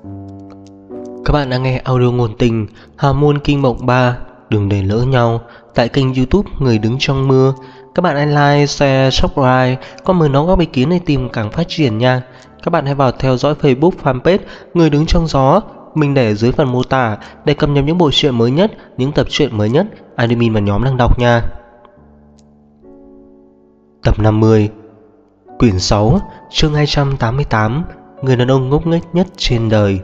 Các bạn đang nghe audio ngôn tình Hào môn kinh mộng 3. Đừng để lỡ nhau tại kênh YouTube Người đứng trong mưa. Các bạn hãy like, share, subscribe, comment đóng góp ý kiến để tìm càng phát triển nha. Các bạn hãy vào theo dõi Facebook fanpage Người đứng trong gió, mình để ở dưới phần mô tả để cập nhật những bộ truyện mới nhất, những tập truyện mới nhất admin và nhóm đang đọc nha. Tập 50, quyển 6, chương 288, người đàn ông ngốc nghếch nhất trên đời.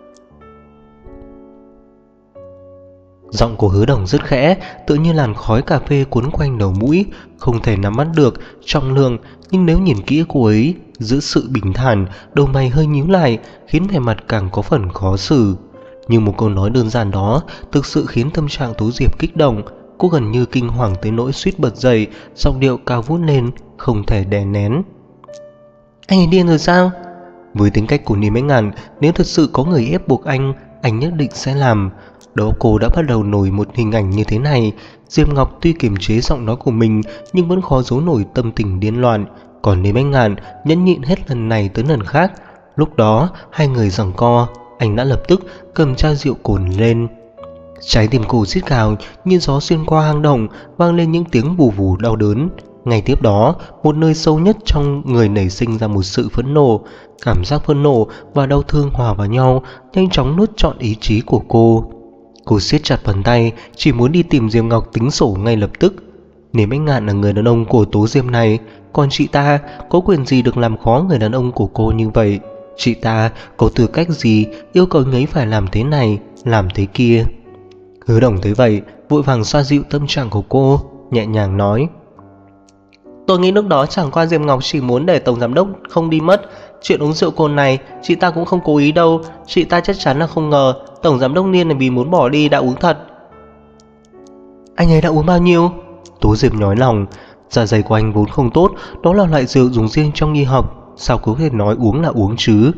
Giọng của Hứa Đồng rất khẽ, tựa như làn khói cà phê cuốn quanh đầu mũi, không thể nắm bắt được trọng lượng, nhưng nếu nhìn kỹ cô ấy, giữa sự bình thản, đầu mày hơi nhíu lại, khiến vẻ mặt càng có phần khó xử. Nhưng một câu nói đơn giản đó thực sự khiến tâm trạng Tố Diệp kích động, cô gần như kinh hoàng tới nỗi suýt bật dậy, giọng điệu cao vút lên, không thể đè nén. Anh ấy điên rồi sao? Với tính cách của Niêm Ánh Ngàn, nếu thật sự có người ép buộc anh nhất định sẽ làm. Đó cô đã bắt đầu nổi một hình ảnh như thế này. Diệp Ngọc tuy kiềm chế giọng nói của mình nhưng vẫn khó giấu nổi tâm tình điên loạn. Còn Niêm Ánh Ngàn nhẫn nhịn hết lần này tới lần khác. Lúc đó hai người giằng co, anh đã lập tức cầm chai rượu cồn lên. Trái tim cô rít gào như gió xuyên qua hang động, vang lên những tiếng vù vù đau đớn. Ngay tiếp đó, một nơi sâu nhất trong người nảy sinh ra một sự phẫn nộ. Cảm giác phẫn nộ và đau thương hòa vào nhau, nhanh chóng nuốt trọn ý chí của cô. Cô siết chặt bàn tay, chỉ muốn đi tìm Diệp Ngọc tính sổ ngay lập tức. Niêm Ánh Ngạn là người đàn ông của Tố Diệp này, còn chị ta có quyền gì được làm khó người đàn ông của cô như vậy? Chị ta có tư cách gì yêu cầu anh ấy phải làm thế này, làm thế kia? Hứa Đồng thấy vậy, vội vàng xoa dịu tâm trạng của cô, nhẹ nhàng nói: Tôi nghĩ lúc đó chẳng qua Diệp Ngọc chỉ muốn để tổng giám đốc không đi mất. Chuyện uống rượu cồn này chị ta cũng không cố ý đâu. Chị ta chắc chắn là không ngờ tổng giám đốc Niên này vì muốn bỏ đi đã uống thật. Anh ấy đã uống bao nhiêu? Tố Diệp nhói lòng. Dạ dày của anh vốn không tốt, đó là loại rượu dùng riêng trong y học, sao có thể nói uống là uống chứ?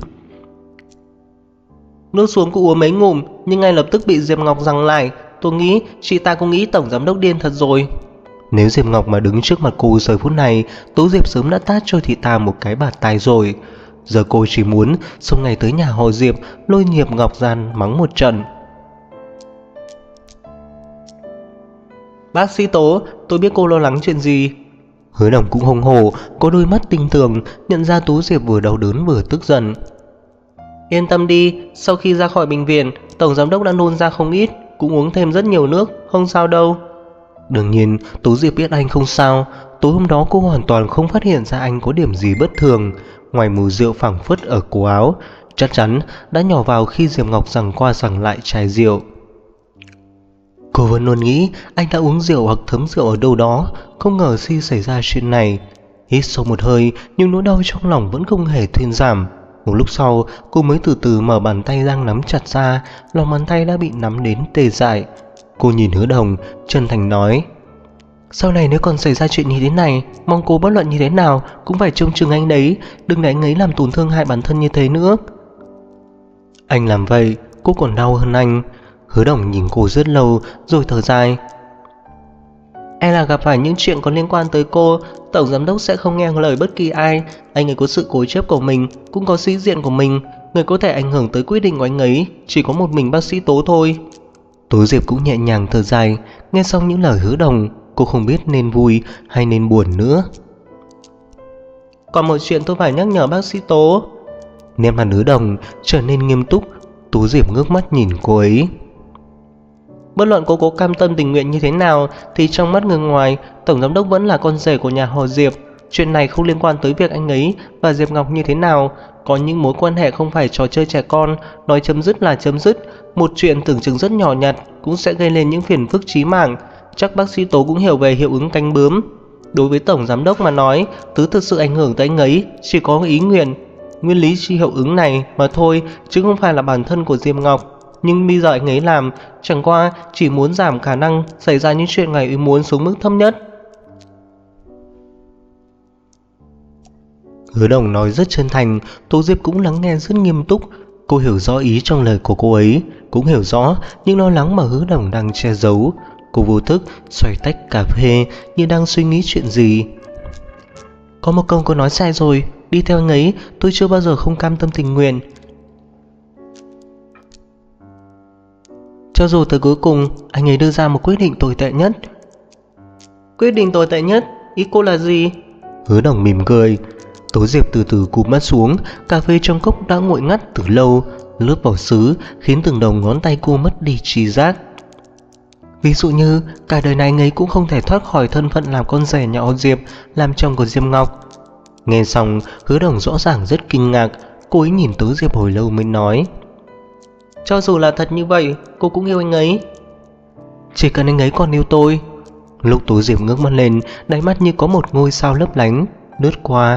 Nước xuống cũng uống mấy ngụm, nhưng ngay lập tức bị Diệp Ngọc giằng lại. Tôi nghĩ chị ta cũng nghĩ tổng giám đốc điên thật rồi. Nếu Diệp Ngọc mà đứng trước mặt cô giờ phút này, Tố Diệp sớm đã tát cho thị ta một cái bạt tai rồi. Giờ cô chỉ muốn xông ngay tới nhà họ Diệp, lôi Diệp Ngọc ra mắng một trận. Bác sĩ Tố, tôi biết cô lo lắng chuyện gì. Hứa Đồng cũng hùng hổ, có đôi mắt tinh tường, nhận ra Tố Diệp vừa đau đớn vừa tức giận. Yên tâm đi, sau khi ra khỏi bệnh viện, tổng giám đốc đã nôn ra không ít, cũng uống thêm rất nhiều nước, không sao đâu. Đương nhiên, Tố Diệp biết anh không sao. Tối hôm đó cô hoàn toàn không phát hiện ra anh có điểm gì bất thường, ngoài mùi rượu phảng phất ở cổ áo, chắc chắn đã nhỏ vào khi Diệp Ngọc giằng qua giằng lại chai rượu. Cô vẫn luôn nghĩ anh đã uống rượu hoặc thấm rượu ở đâu đó, không ngờ khi xảy ra chuyện này. Hít sâu một hơi, nhưng nỗi đau trong lòng vẫn không hề thuyên giảm. Một lúc sau, cô mới từ từ mở bàn tay đang nắm chặt ra, lòng bàn tay đã bị nắm đến tê dại. Cô nhìn Hứa Đồng, chân thành nói: Sau này nếu còn xảy ra chuyện như thế này, mong cô bất luận như thế nào cũng phải trông chừng anh đấy, đừng để anh ấy làm tổn thương hại bản thân như thế nữa. Anh làm vậy, cô còn đau hơn anh. Hứa Đồng nhìn cô rất lâu rồi thở dài. E là gặp phải những chuyện có liên quan tới cô, tổng giám đốc sẽ không nghe lời bất kỳ ai. Anh ấy có sự cố chấp của mình, cũng có sĩ diện của mình. Người có thể ảnh hưởng tới quyết định của anh ấy chỉ có một mình bác sĩ Tố thôi. Tố Diệp cũng nhẹ nhàng thở dài. Nghe xong những lời Hứa Đồng, cô không biết nên vui hay nên buồn nữa. Còn một chuyện tôi phải nhắc nhở bác sĩ Tố. Nét mặt Hứa Đồng trở nên nghiêm túc. Tố Diệp ngước mắt nhìn cô ấy. Bất luận cô có cam tâm tình nguyện như thế nào thì trong mắt người ngoài, tổng giám đốc vẫn là con rể của nhà họ Diệp. Chuyện này không liên quan tới việc anh ấy và Diệp Ngọc như thế nào. Có những mối quan hệ không phải trò chơi trẻ con, nói chấm dứt là chấm dứt. Một chuyện tưởng chừng rất nhỏ nhặt cũng sẽ gây lên những phiền phức chí mạng. Chắc bác sĩ Tố cũng hiểu về hiệu ứng cánh bướm. Đối với tổng giám đốc mà nói, thứ thực sự ảnh hưởng tới anh ấy chỉ có ý nguyện, nguyên lý chi hiệu ứng này mà thôi, chứ không phải là bản thân của Diệp Ngọc. Nhưng bây giờ anh ấy làm chẳng qua chỉ muốn giảm khả năng xảy ra những chuyện ngoài ý muốn xuống mức thấp nhất. Hứa Đồng nói rất chân thành, Tố Diệp cũng lắng nghe rất nghiêm túc. Cô hiểu rõ ý trong lời của cô ấy, cũng hiểu rõ những lo lắng mà Hứa Đồng đang che giấu. Cô vô thức xoay tách cà phê như đang suy nghĩ chuyện gì. Có một câu cô nói sai rồi, đi theo anh ấy tôi chưa bao giờ không cam tâm tình nguyện. Cho dù tới cuối cùng anh ấy đưa ra một quyết định tồi tệ nhất. Quyết định tồi tệ nhất? Ý cô là gì? Hứa Đồng mỉm cười. Tố Diệp từ từ cụp mắt xuống. Cà phê trong cốc đã nguội ngắt từ lâu, lớp vỏ sứ khiến từng đầu ngón tay cô mất đi trí giác. Ví dụ như cả đời này anh ấy cũng không thể thoát khỏi thân phận làm con rể nhà họ Diệp, làm chồng của Diệp Ngọc. Nghe xong, Hứa Đồng rõ ràng rất kinh ngạc. Cô ấy nhìn Tố Diệp hồi lâu mới nói: cho dù là thật như vậy, cô cũng yêu anh ấy. Chỉ cần anh ấy còn yêu tôi. Lúc Tố Diệp ngước mắt lên, đáy mắt như có một ngôi sao lấp lánh lướt qua.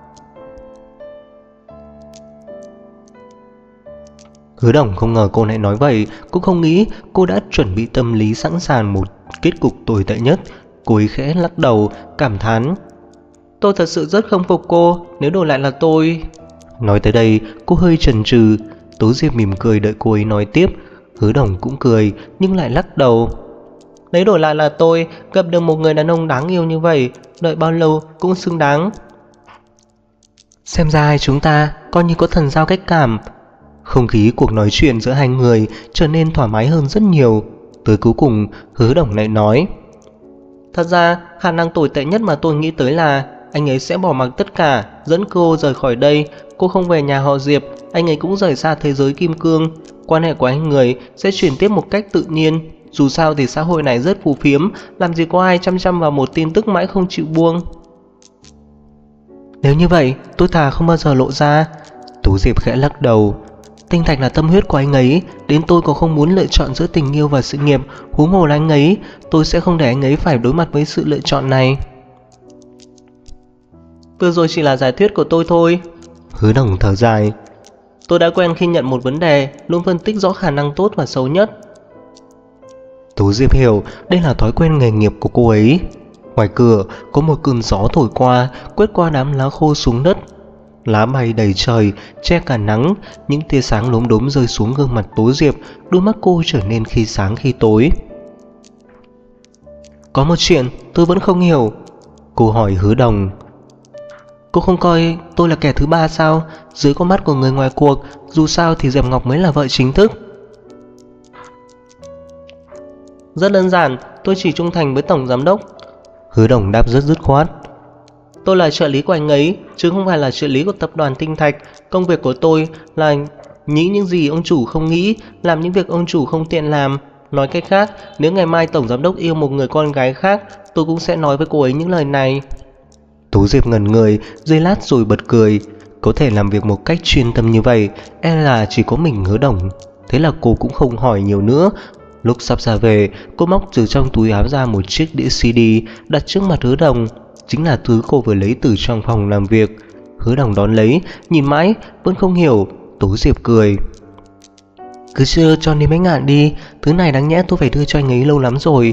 Hứa Đồng không ngờ cô lại nói vậy, cũng không nghĩ cô đã chuẩn bị tâm lý sẵn sàng một kết cục tồi tệ nhất. Cô ấy khẽ lắc đầu, cảm thán: tôi thật sự rất không phục cô, nếu đổi lại là tôi. Nói tới đây, cô hơi chần chừ. Tố Diệp mỉm cười đợi cô ấy nói tiếp. Hứa Đồng cũng cười nhưng lại lắc đầu: nếu đổi lại là tôi, gặp được một người đàn ông đáng yêu như vậy, đợi bao lâu cũng xứng đáng. Xem ra hai chúng ta coi như có thần giao cách cảm. Không khí cuộc nói chuyện giữa hai người trở nên thoải mái hơn rất nhiều. Tới cuối cùng, Hứa Đồng lại nói: thật ra khả năng tồi tệ nhất mà tôi nghĩ tới là anh ấy sẽ bỏ mặc tất cả, dẫn cô rời khỏi đây. Cô không về nhà họ Diệp, anh ấy cũng rời xa thế giới kim cương. Quan hệ của hai người sẽ chuyển tiếp một cách tự nhiên. Dù sao thì xã hội này rất phù phiếm, làm gì có ai chăm chăm vào một tin tức mãi không chịu buông. Nếu như vậy, tôi thà không bao giờ lộ ra. Tú Diệp khẽ lắc đầu. Tinh Thạch là tâm huyết của anh ấy, đến tôi còn không muốn lựa chọn giữa tình yêu và sự nghiệp, huống hồ là anh ấy. Tôi sẽ không để anh ấy phải đối mặt với sự lựa chọn này. Vừa rồi chỉ là giả thuyết của tôi thôi. Hứa Đồng thở dài. Tôi đã quen khi nhận một vấn đề, luôn phân tích rõ khả năng tốt và xấu nhất. Tú Diệp hiểu đây là thói quen nghề nghiệp của cô ấy. Ngoài cửa có một cơn gió thổi qua, quét qua đám lá khô xuống đất. Lá bay đầy trời, che cả nắng. Những tia sáng lốm đốm rơi xuống gương mặt Tố Diệp, đôi mắt cô trở nên khi sáng khi tối. Có một chuyện tôi vẫn không hiểu. Cô hỏi Hứa Đồng. Cô không coi tôi là kẻ thứ ba sao? Dưới con mắt của người ngoài cuộc, dù sao thì Diệp Ngọc mới là vợ chính thức. Rất đơn giản, tôi chỉ trung thành với tổng giám đốc. Hứa Đồng đáp rất dứt khoát. Tôi là trợ lý của anh ấy, chứ không phải là trợ lý của tập đoàn Tinh Thạch. Công việc của tôi là nghĩ những gì ông chủ không nghĩ, làm những việc ông chủ không tiện làm. Nói cách khác, nếu ngày mai tổng giám đốc yêu một người con gái khác, tôi cũng sẽ nói với cô ấy những lời này. Tú Diệp ngẩn người, giây lát rồi bật cười. Có thể làm việc một cách chuyên tâm như vậy, e là chỉ có mình Hứa Đồng. Thế là cô cũng không hỏi nhiều nữa. Lúc sắp ra về, cô móc từ trong túi áo ra một chiếc đĩa CD đặt trước mặt Hứa Đồng. Chính là thứ cô vừa lấy từ trong phòng làm việc. Hứa Đồng đón lấy, nhìn mãi vẫn không hiểu. Tú Diệp cười. Cứ chưa cho đi mấy ngàn đi, thứ này đáng nhẽ tôi phải đưa cho anh ấy lâu lắm rồi.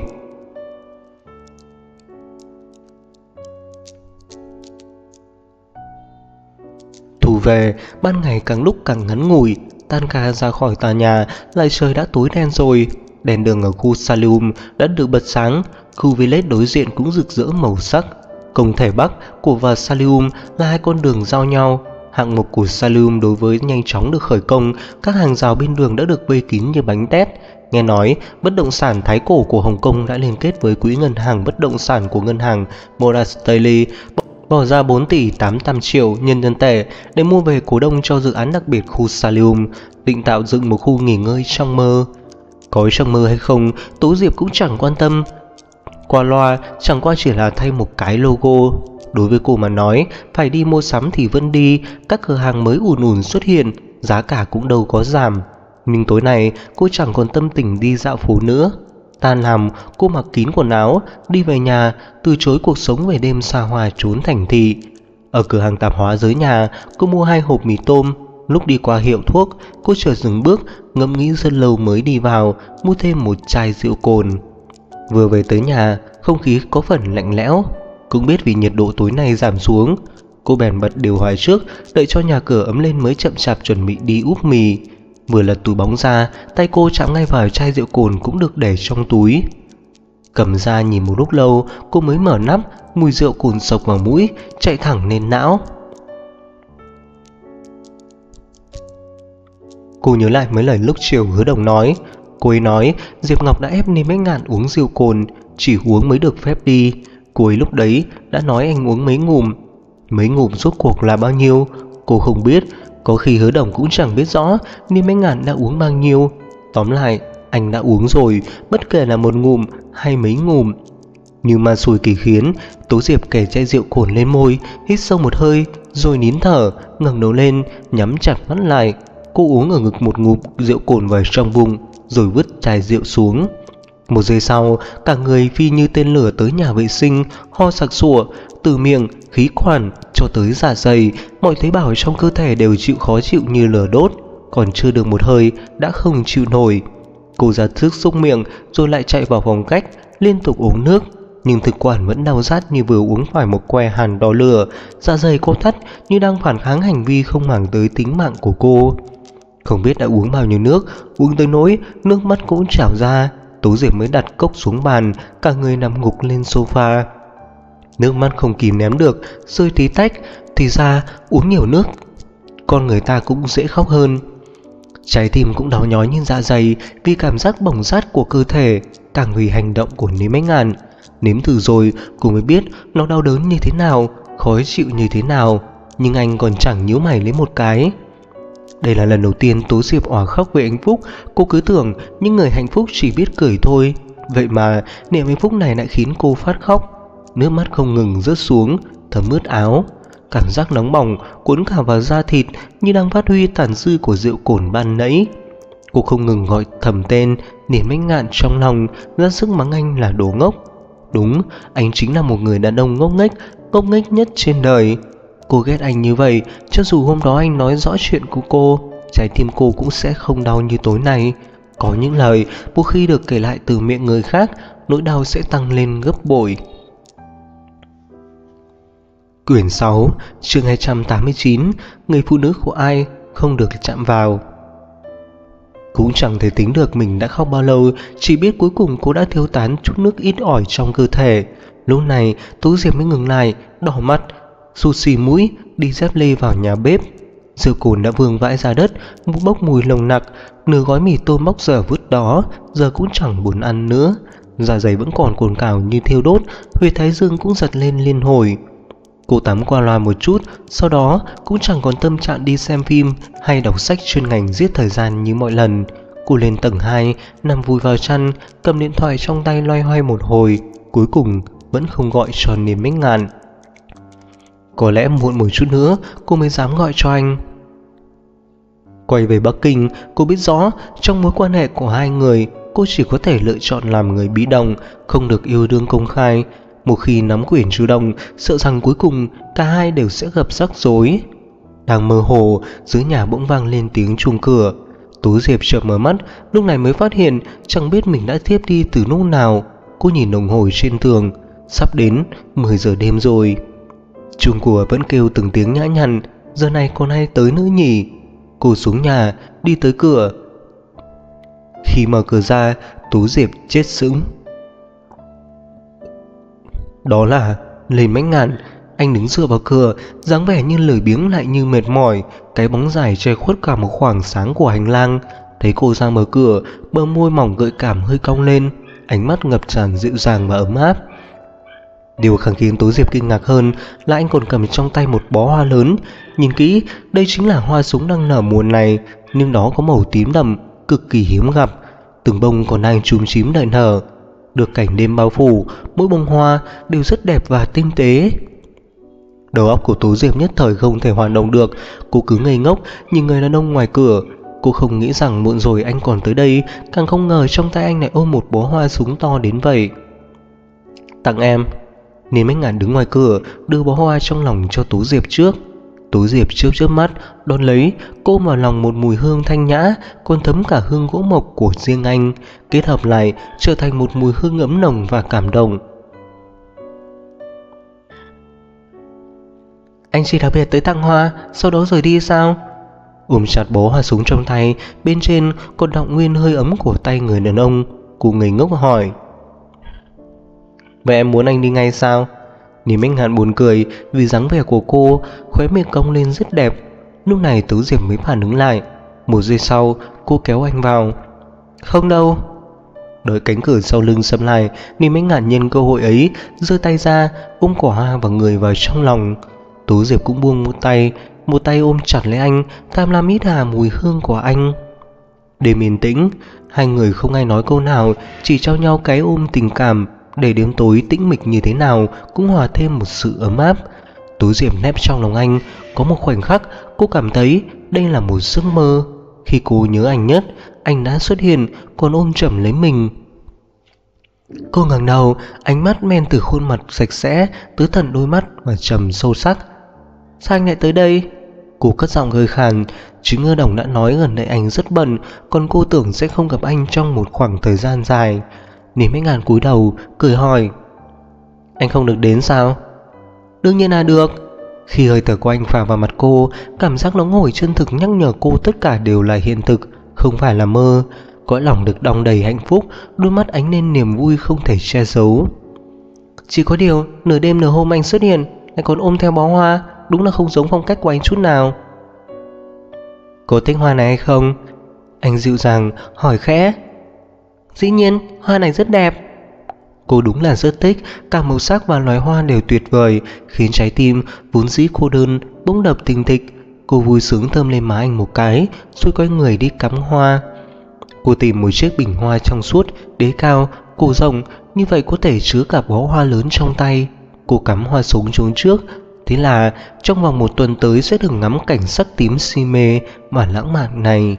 Thu về, ban ngày càng lúc càng ngắn ngủi. Tan ca ra khỏi tòa nhà, lại trời đã tối đen rồi. Đèn đường ở khu Salium đã được bật sáng. Khu Village đối diện cũng rực rỡ màu sắc. Công thể Bắc của và Salium là hai con đường giao nhau. Hạng mục của Salium đối với nhanh chóng được khởi công. Các hàng rào bên đường đã được vây kín như bánh tét. Nghe nói, bất động sản thái cổ của Hồng Kông đã liên kết với quỹ ngân hàng bất động sản của ngân hàng Morgan Stanley, bỏ ra 4 tỷ 800 triệu nhân dân tệ để mua về cổ đông cho dự án đặc biệt khu Salium, định tạo dựng một khu nghỉ ngơi trong mơ. Có trong mơ hay không, Tố Diệp cũng chẳng quan tâm. Qua loa chẳng qua chỉ là thay một cái logo. Đối với cô mà nói, phải đi mua sắm thì vẫn đi. Các cửa hàng mới ùn ùn xuất hiện, giá cả cũng đâu có giảm. Nhưng tối nay cô chẳng còn tâm tình đi dạo phố nữa. Tan làm, cô mặc kín quần áo, đi về nhà, từ chối cuộc sống về đêm xa hoa trốn thành thị. Ở cửa hàng tạp hóa dưới nhà, cô mua 2 hộp mì tôm. Lúc đi qua hiệu thuốc, cô chợt dừng bước, ngẫm nghĩ rất lâu mới đi vào, mua thêm một chai rượu cồn. Vừa về tới nhà, không khí có phần lạnh lẽo. Cũng biết vì nhiệt độ tối nay giảm xuống, cô bèn bật điều hòa trước, đợi cho nhà cửa ấm lên mới chậm chạp chuẩn bị đi úp mì. Vừa lật túi bóng ra, tay cô chạm ngay vào chai rượu cồn cũng được để trong túi. Cầm ra nhìn một lúc lâu, cô mới mở nắp, mùi rượu cồn sộc vào mũi, chạy thẳng lên não. Cô nhớ lại mấy lời lúc chiều Hứa Đồng nói. cô ấy nói Diệp Ngọc đã ép Niêm Bách Ngạn uống rượu cồn, chỉ uống mới được phép đi. Cô ấy lúc đấy đã nói anh uống mấy ngụm. Mấy ngụm rốt cuộc là bao nhiêu cô không biết, có khi Hứa Đồng cũng chẳng biết rõ Niêm Bách Ngạn đã uống bao nhiêu. Tóm lại anh đã uống rồi, bất kể là một ngụm hay mấy ngụm. Như ma xui kỳ khiến, Tố Diệp kề chai rượu cồn lên môi, hít sâu một hơi rồi nín thở, ngẩng đầu lên, nhắm chặt mắt lại. Cô uống ở ngực một ngụm rượu cồn vào trong bụng, rồi vứt chai rượu xuống. Một giây sau, cả người phi như tên lửa tới nhà vệ sinh, ho sặc sụa, từ miệng, khí quản cho tới dạ dày, mọi tế bào trong cơ thể đều khó chịu như lửa đốt. Còn chưa được một hơi đã không chịu nổi. Cô ra sức xúc miệng rồi lại chạy vào phòng khách, liên tục uống nước. Nhưng thực quản vẫn đau rát như vừa uống phải một que hàn đỏ lửa. Dạ dày cô thắt như đang phản kháng hành vi không màng tới tính mạng của cô. Không biết đã uống bao nhiêu nước, uống tới nỗi nước mắt cũng trào ra. Tố Diệp mới đặt cốc xuống bàn, cả người nằm gục lên sofa. Nước mắt không kìm nén được, rơi tí tách. Thì ra uống nhiều nước con người ta cũng dễ khóc hơn. Trái tim cũng đau nhói như dạ dày vì cảm giác bỏng rát của cơ thể, càng vì hành động của Niêm Bách Ngạn. Nếm thử rồi cô mới biết nó đau đớn như thế nào, khó chịu như thế nào. Nhưng anh còn chẳng nhíu mày lấy một cái. Đây là lần đầu tiên Tố Diệp òa khóc về hạnh phúc. Cô cứ tưởng những người hạnh phúc chỉ biết cười thôi, vậy mà niềm hạnh phúc này lại khiến cô phát khóc. Nước mắt không ngừng rớt xuống, thấm ướt áo. Cảm giác nóng bỏng cuốn cả vào da thịt như đang phát huy tàn dư của rượu cồn ban nãy. Cô không ngừng gọi thầm tên Niêm Bách Ngạn trong lòng, ra sức mắng anh là đồ ngốc. Đúng, anh chính là một người đàn ông ngốc nghếch nhất trên đời. Cô ghét anh như vậy, cho dù hôm đó anh nói rõ chuyện của cô, trái tim cô cũng sẽ không đau như tối nay. Có những lời một khi được kể lại từ miệng người khác, nỗi đau sẽ tăng lên gấp bội. Quyển 6, chương 289, người phụ nữ của ai không được chạm vào. Cũng chẳng thể tính được mình đã khóc bao lâu, chỉ biết cuối cùng cô đã tiêu tán chút nước ít ỏi trong cơ thể. Lúc này Tố Diệp mới ngừng lại, đỏ mặt, sụt xì mũi, đi dép lê vào nhà bếp. Rượu cồn đã vương vãi ra đất, bốc mùi nồng nặc, nửa gói mì tôm bóc dở vứt đó, giờ cũng chẳng buồn ăn nữa. Dạ dày vẫn còn cồn cào như thiêu đốt, huyệt thái dương cũng giật lên liên hồi. Cô tắm qua loa một chút, sau đó cũng chẳng còn tâm trạng đi xem phim hay đọc sách chuyên ngành giết thời gian như mọi lần. Cô lên tầng 2, nằm vùi vào chăn, cầm điện thoại trong tay loay hoay một hồi, cuối cùng vẫn không gọi cho Niêm Bách Ngạn. Có lẽ muộn một chút nữa cô mới dám gọi cho anh. Quay về Bắc Kinh, cô biết rõ trong mối quan hệ của hai người, cô chỉ có thể lựa chọn làm người bị động, không được yêu đương công khai. Một khi nắm quyền chủ động, sợ rằng cuối cùng cả hai đều sẽ gặp rắc rối. Đang mơ hồ, dưới nhà bỗng vang lên tiếng chuông cửa. Tố Diệp chợt mở mắt, lúc này mới phát hiện chẳng biết mình đã thiếp đi từ lúc nào. Cô nhìn đồng hồ trên tường, sắp đến 10 giờ đêm rồi. Chuông cửa vẫn kêu từng tiếng nhã nhặn, giờ này còn ai tới nữa nhỉ? Cô xuống nhà, đi tới cửa. Khi mở cửa ra, Tố Diệp chết sững. Đó là Niêm Bách Ngạn. Anh đứng dựa vào cửa, dáng vẻ như lười biếng lại như mệt mỏi, cái bóng dài che khuất cả một khoảng sáng của hành lang. Thấy cô ra mở cửa, bờ môi mỏng gợi cảm hơi cong lên, ánh mắt ngập tràn dịu dàng và ấm áp. Điều càng khiến Tố Diệp kinh ngạc hơn là anh còn cầm trong tay một bó hoa lớn. Nhìn kỹ, đây chính là hoa súng đang nở mùa này, nhưng nó có màu tím đậm, cực kỳ hiếm gặp. Từng bông còn đang chúm chím đợi nở. Được cảnh đêm bao phủ, mỗi bông hoa đều rất đẹp và tinh tế. Đầu óc của Tố Diệp nhất thời không thể hoạt động được. Cô cứ ngây ngốc nhìn người đàn ông ngoài cửa. Cô không nghĩ rằng muộn rồi anh còn tới đây, càng không ngờ trong tay anh lại ôm một bó hoa súng to đến vậy. Tặng em. Niêm Bách Ngạn đứng ngoài cửa, đưa bó hoa trong lòng cho Tố Diệp trước. Tố Diệp chớp mắt, đón lấy, cô vào lòng một mùi hương thanh nhã, còn thấm cả hương gỗ mộc của riêng anh, kết hợp lại trở thành một mùi hương ấm nồng và cảm động. Anh chỉ đặc biệt tới tặng hoa, sau đó rời đi sao? Ôm chặt bó hoa súng trong tay, bên trên còn đọng nguyên hơi ấm của tay người đàn ông. Cô ngây ngốc hỏi. Vậy em muốn anh đi ngay sao? Niêm Bách Ngạn buồn cười vì dáng vẻ của cô, khóe miệng cong lên rất đẹp. Lúc này Tố Diệp mới phản ứng lại. Một giây sau, cô kéo anh vào. Không đâu. Đợi cánh cửa sau lưng sầm lại, Niềm Anh ngạc nhân cơ hội ấy, giơ tay ra ôm quả hoa và người vào trong lòng. Tố Diệp cũng buông một tay ôm chặt lấy anh, tham lam hít hà mùi hương của anh. Đêm yên tĩnh, hai người không ai nói câu nào, chỉ trao nhau cái ôm tình cảm, để đêm tối tĩnh mịch như thế nào cũng hòa thêm một sự ấm áp. Tố Diệp nép trong lòng anh, có một khoảnh khắc cô cảm thấy đây là một giấc mơ. Khi cô nhớ anh nhất, anh đã xuất hiện, còn ôm chầm lấy mình. Cô ngẩng đầu, ánh mắt men từ khuôn mặt sạch sẽ tới tận đôi mắt và trầm sâu sắc. Sao anh lại tới đây? Cô cất giọng hơi khàn. Chứ Ngơ Đồng đã nói gần đây anh rất bận, còn cô tưởng sẽ không gặp anh trong một khoảng thời gian dài. Niềm Anh Ngàn cúi đầu, cười hỏi: Anh không được đến sao? Đương nhiên là được. Khi hơi thở của anh phả vào mặt cô, cảm giác nóng hổi chân thực nhắc nhở cô tất cả đều là hiện thực, không phải là mơ. Cõi lòng được đong đầy hạnh phúc, đôi mắt ánh lên niềm vui không thể che giấu. Chỉ có điều, nửa đêm nửa hôm anh xuất hiện, lại còn ôm theo bó hoa, đúng là không giống phong cách của anh chút nào. Cô thích hoa này hay không? Anh dịu dàng hỏi khẽ. Dĩ nhiên, hoa này rất đẹp. Cô đúng là rất thích, cả màu sắc và loài hoa đều tuyệt vời, khiến trái tim vốn dĩ cô đơn bỗng đập thình thịch. Cô vui sướng thơm lên má anh một cái, rồi quay người đi cắm hoa. Cô tìm một chiếc bình hoa trong suốt, đế cao, cổ rộng, như vậy có thể chứa cả bó hoa lớn trong tay. Cô cắm hoa súng xuống trước. Thế là trong vòng một tuần tới sẽ được ngắm cảnh sắc tím si mê và lãng mạn này.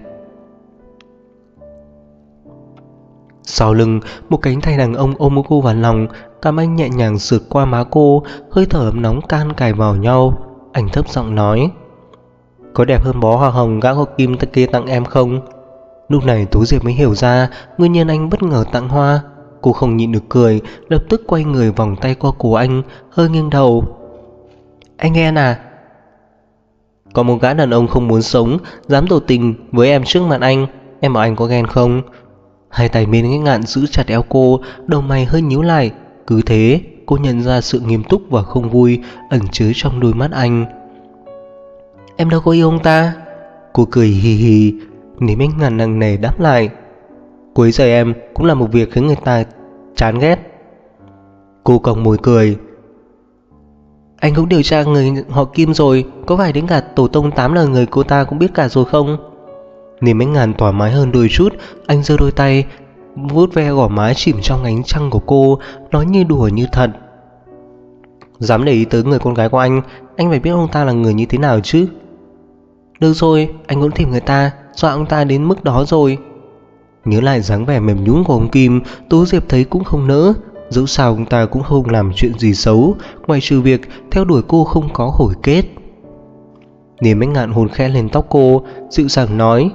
Sau lưng, một cánh tay đàn ông ôm cô vào lòng, cảm anh nhẹ nhàng sượt qua má cô, hơi thở ấm nóng can cài vào nhau. Anh thấp giọng nói: Có đẹp hơn bó hoa hồng gã có kim kia tặng em không? Lúc này Tố Diệp mới hiểu ra nguyên nhân anh bất ngờ tặng hoa. Cô không nhịn được cười, lập tức quay người vòng tay qua cổ anh, hơi nghiêng đầu. Anh ghen à? Có một gã đàn ông không muốn sống dám tỏ tình với em trước mặt anh, em bảo anh có ghen không? Hai tay bên Anh Ngạn giữ chặt eo cô, đầu mày hơi nhíu lại. Cứ thế cô nhận ra sự nghiêm túc và không vui ẩn chứa trong đôi mắt anh. Em đâu có yêu ông ta. Cô cười hì hì. Nếu Anh Ngạn nặng nề đáp lại: Cuối giờ em cũng là một việc khiến người ta chán ghét. Cô cong môi cười. Anh cũng điều tra người họ Kim rồi, có phải đến cả tổ tông 8 lời người cô ta cũng biết cả rồi không? Niềm Anh Ngàn thoải mái hơn đôi chút. Anh giơ đôi tay vuốt ve gò má chìm trong ánh trăng của cô, nói như đùa như thật. Dám để ý tới người con gái của anh phải biết ông ta là người như thế nào chứ. Được rồi, anh cũng tìm người ta, dọa ông ta đến mức đó rồi. Nhớ lại dáng vẻ mềm nhũn của ông Kim, Tố Diệp thấy cũng không nỡ. Dẫu sao ông ta cũng không làm chuyện gì xấu, ngoài trừ việc theo đuổi cô không có hồi kết. Niềm Anh Ngạn hôn khẽ lên tóc cô, dịu dàng nói: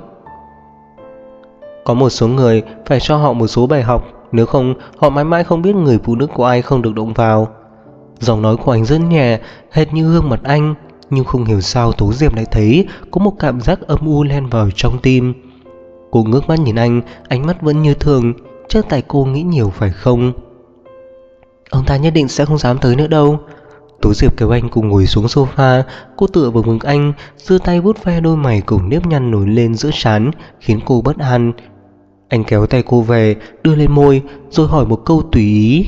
Có một số người phải cho họ một số bài học, nếu không họ mãi mãi không biết người phụ nữ của ai không được động vào. Giọng nói của anh rất nhẹ, hệt như gương mặt anh, nhưng không hiểu sao Tố Diệp lại thấy có một cảm giác âm u len vào trong tim. Cô ngước mắt nhìn anh, ánh mắt vẫn như thường. Chắc tại cô nghĩ nhiều phải không? Ông ta nhất định sẽ không dám tới nữa đâu. Tố Diệp kéo anh cùng ngồi xuống sofa. Cô tựa vào ngực anh, giơ tay vuốt ve đôi mày cùng nếp nhăn nổi lên giữa trán, khiến cô bất an. Anh kéo tay cô về, đưa lên môi, rồi hỏi một câu tùy ý: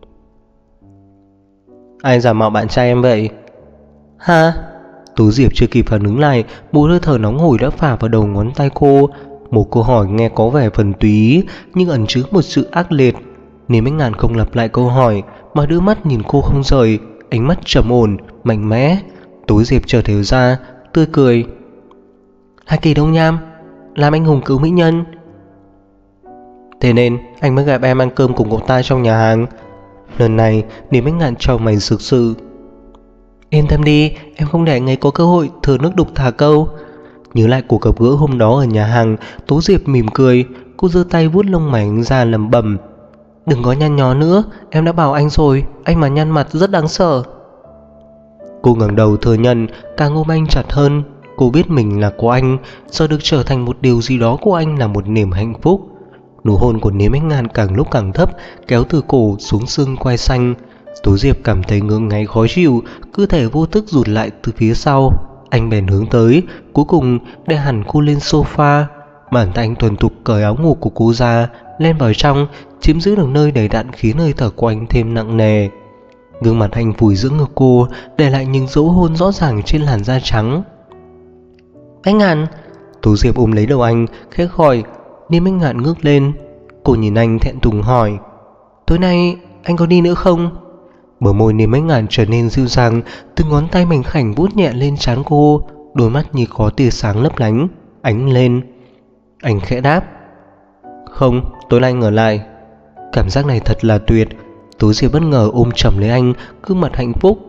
Ai giả mạo bạn trai em vậy? Ha? Tố Diệp chưa kịp phản ứng lại, một hơi thở nóng hổi đã phả vào đầu ngón tay cô. Một câu hỏi nghe có vẻ phần tùy ý, nhưng ẩn chứa một sự ác liệt. Nếu Anh Ngàn không lặp lại câu hỏi, mà đưa mắt nhìn cô không rời, ánh mắt trầm ổn, mạnh mẽ. Tố Diệp chợt hiểu ra, tươi cười: Hai Kỳ Đông Nham, làm anh hùng cứu mỹ nhân. Thế nên anh mới gặp em ăn cơm cùng cậu ta trong nhà hàng. Lần này Niềm Anh Ngạn trao mày thực sự. Yên tâm đi, em không để anh ấy có cơ hội thừa nước đục thả câu. Nhớ lại cuộc gặp gỡ hôm đó ở nhà hàng, Tố Diệp mỉm cười. Cô giơ tay vuốt lông mày anh ra lẩm bẩm: Đừng có nhăn nhó nữa, em đã bảo anh rồi, anh mà nhăn mặt rất đáng sợ. Cô ngẩng đầu thừa nhận, càng ôm anh chặt hơn. Cô biết mình là của anh, giờ được trở thành một điều gì đó của anh là một niềm hạnh phúc. Nụ hôn của Niềm Anh Ngàn càng lúc càng thấp, kéo từ cổ xuống xương quai xanh. Tố Diệp cảm thấy ngưỡng ngáy khó chịu, cơ thể vô thức rụt lại từ phía sau. Anh bèn hướng tới, cuối cùng đè hẳn cô lên sofa. Bàn tay anh thuần thục cởi áo ngủ của cô ra, len vào trong, chiếm giữ được nơi đầy đặn khiến hơi thở của anh thêm nặng nề. Gương mặt anh vùi giữa ngực cô, để lại những dấu hôn rõ ràng trên làn da trắng. Anh Ngạn. Tú Diệp ôm lấy đầu anh, khẽ gọi. Niêm Anh Ngạn ngước lên. Cô nhìn anh thẹn thùng hỏi, tối nay anh có đi nữa không? Bờ môi Niêm Anh Ngạn trở nên dịu dàng, từng ngón tay mảnh khảnh vuốt nhẹ lên trán cô, đôi mắt như có tia sáng lấp lánh ánh lên. Anh khẽ đáp, không, tối nay anh ở lại. Cảm giác này thật là tuyệt. Tú Diệp bất ngờ ôm chầm lấy anh, gương mặt hạnh phúc.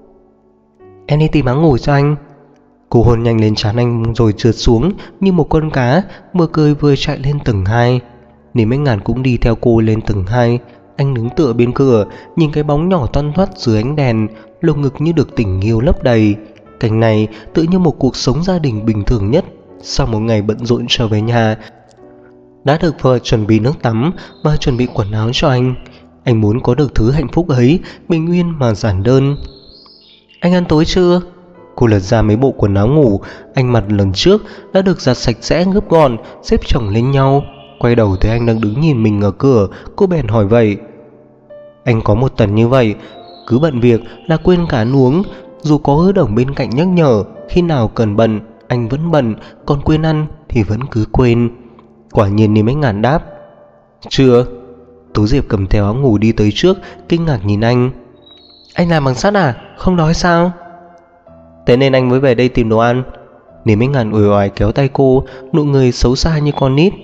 Em đi tìm áo ngủ cho anh. Cô hôn nhanh lên trán anh rồi trượt xuống như một con cá, vừa cười vừa chạy lên tầng 2. Niêm Anh Ngạn cũng đi theo cô lên tầng 2. Anh đứng tựa bên cửa, nhìn cái bóng nhỏ toăn thoắt dưới ánh đèn, lồng ngực như được tình yêu lấp đầy. Cảnh này tự như một cuộc sống gia đình bình thường nhất. Sau một ngày bận rộn trở về nhà, đã được vợ chuẩn bị nước tắm và chuẩn bị quần áo cho anh. Anh muốn có được thứ hạnh phúc ấy, bình yên mà giản đơn. Anh ăn tối chưa? Cô lật ra mấy bộ quần áo ngủ anh mặc lần trước đã được giặt sạch sẽ gấp gọn, xếp chồng lên nhau. Quay đầu thấy anh đang đứng nhìn mình ở cửa, cô bèn hỏi vậy. Anh có một tật như vậy, cứ bận việc là quên cả ăn uống. Dù có Hứa Đồng bên cạnh nhắc nhở, khi nào cần bận anh vẫn bận, còn quên ăn thì vẫn cứ quên. Quả nhiên Niêm Anh Ngạn đáp, chưa. Tú Diệp cầm theo áo ngủ đi tới trước, kinh ngạc nhìn anh. Anh làm bằng sắt à? Không đói sao? Thế nên anh mới về đây tìm đồ ăn. Niêm Anh Ngạn uể oải kéo tay cô, nụ cười xấu xa như con nít.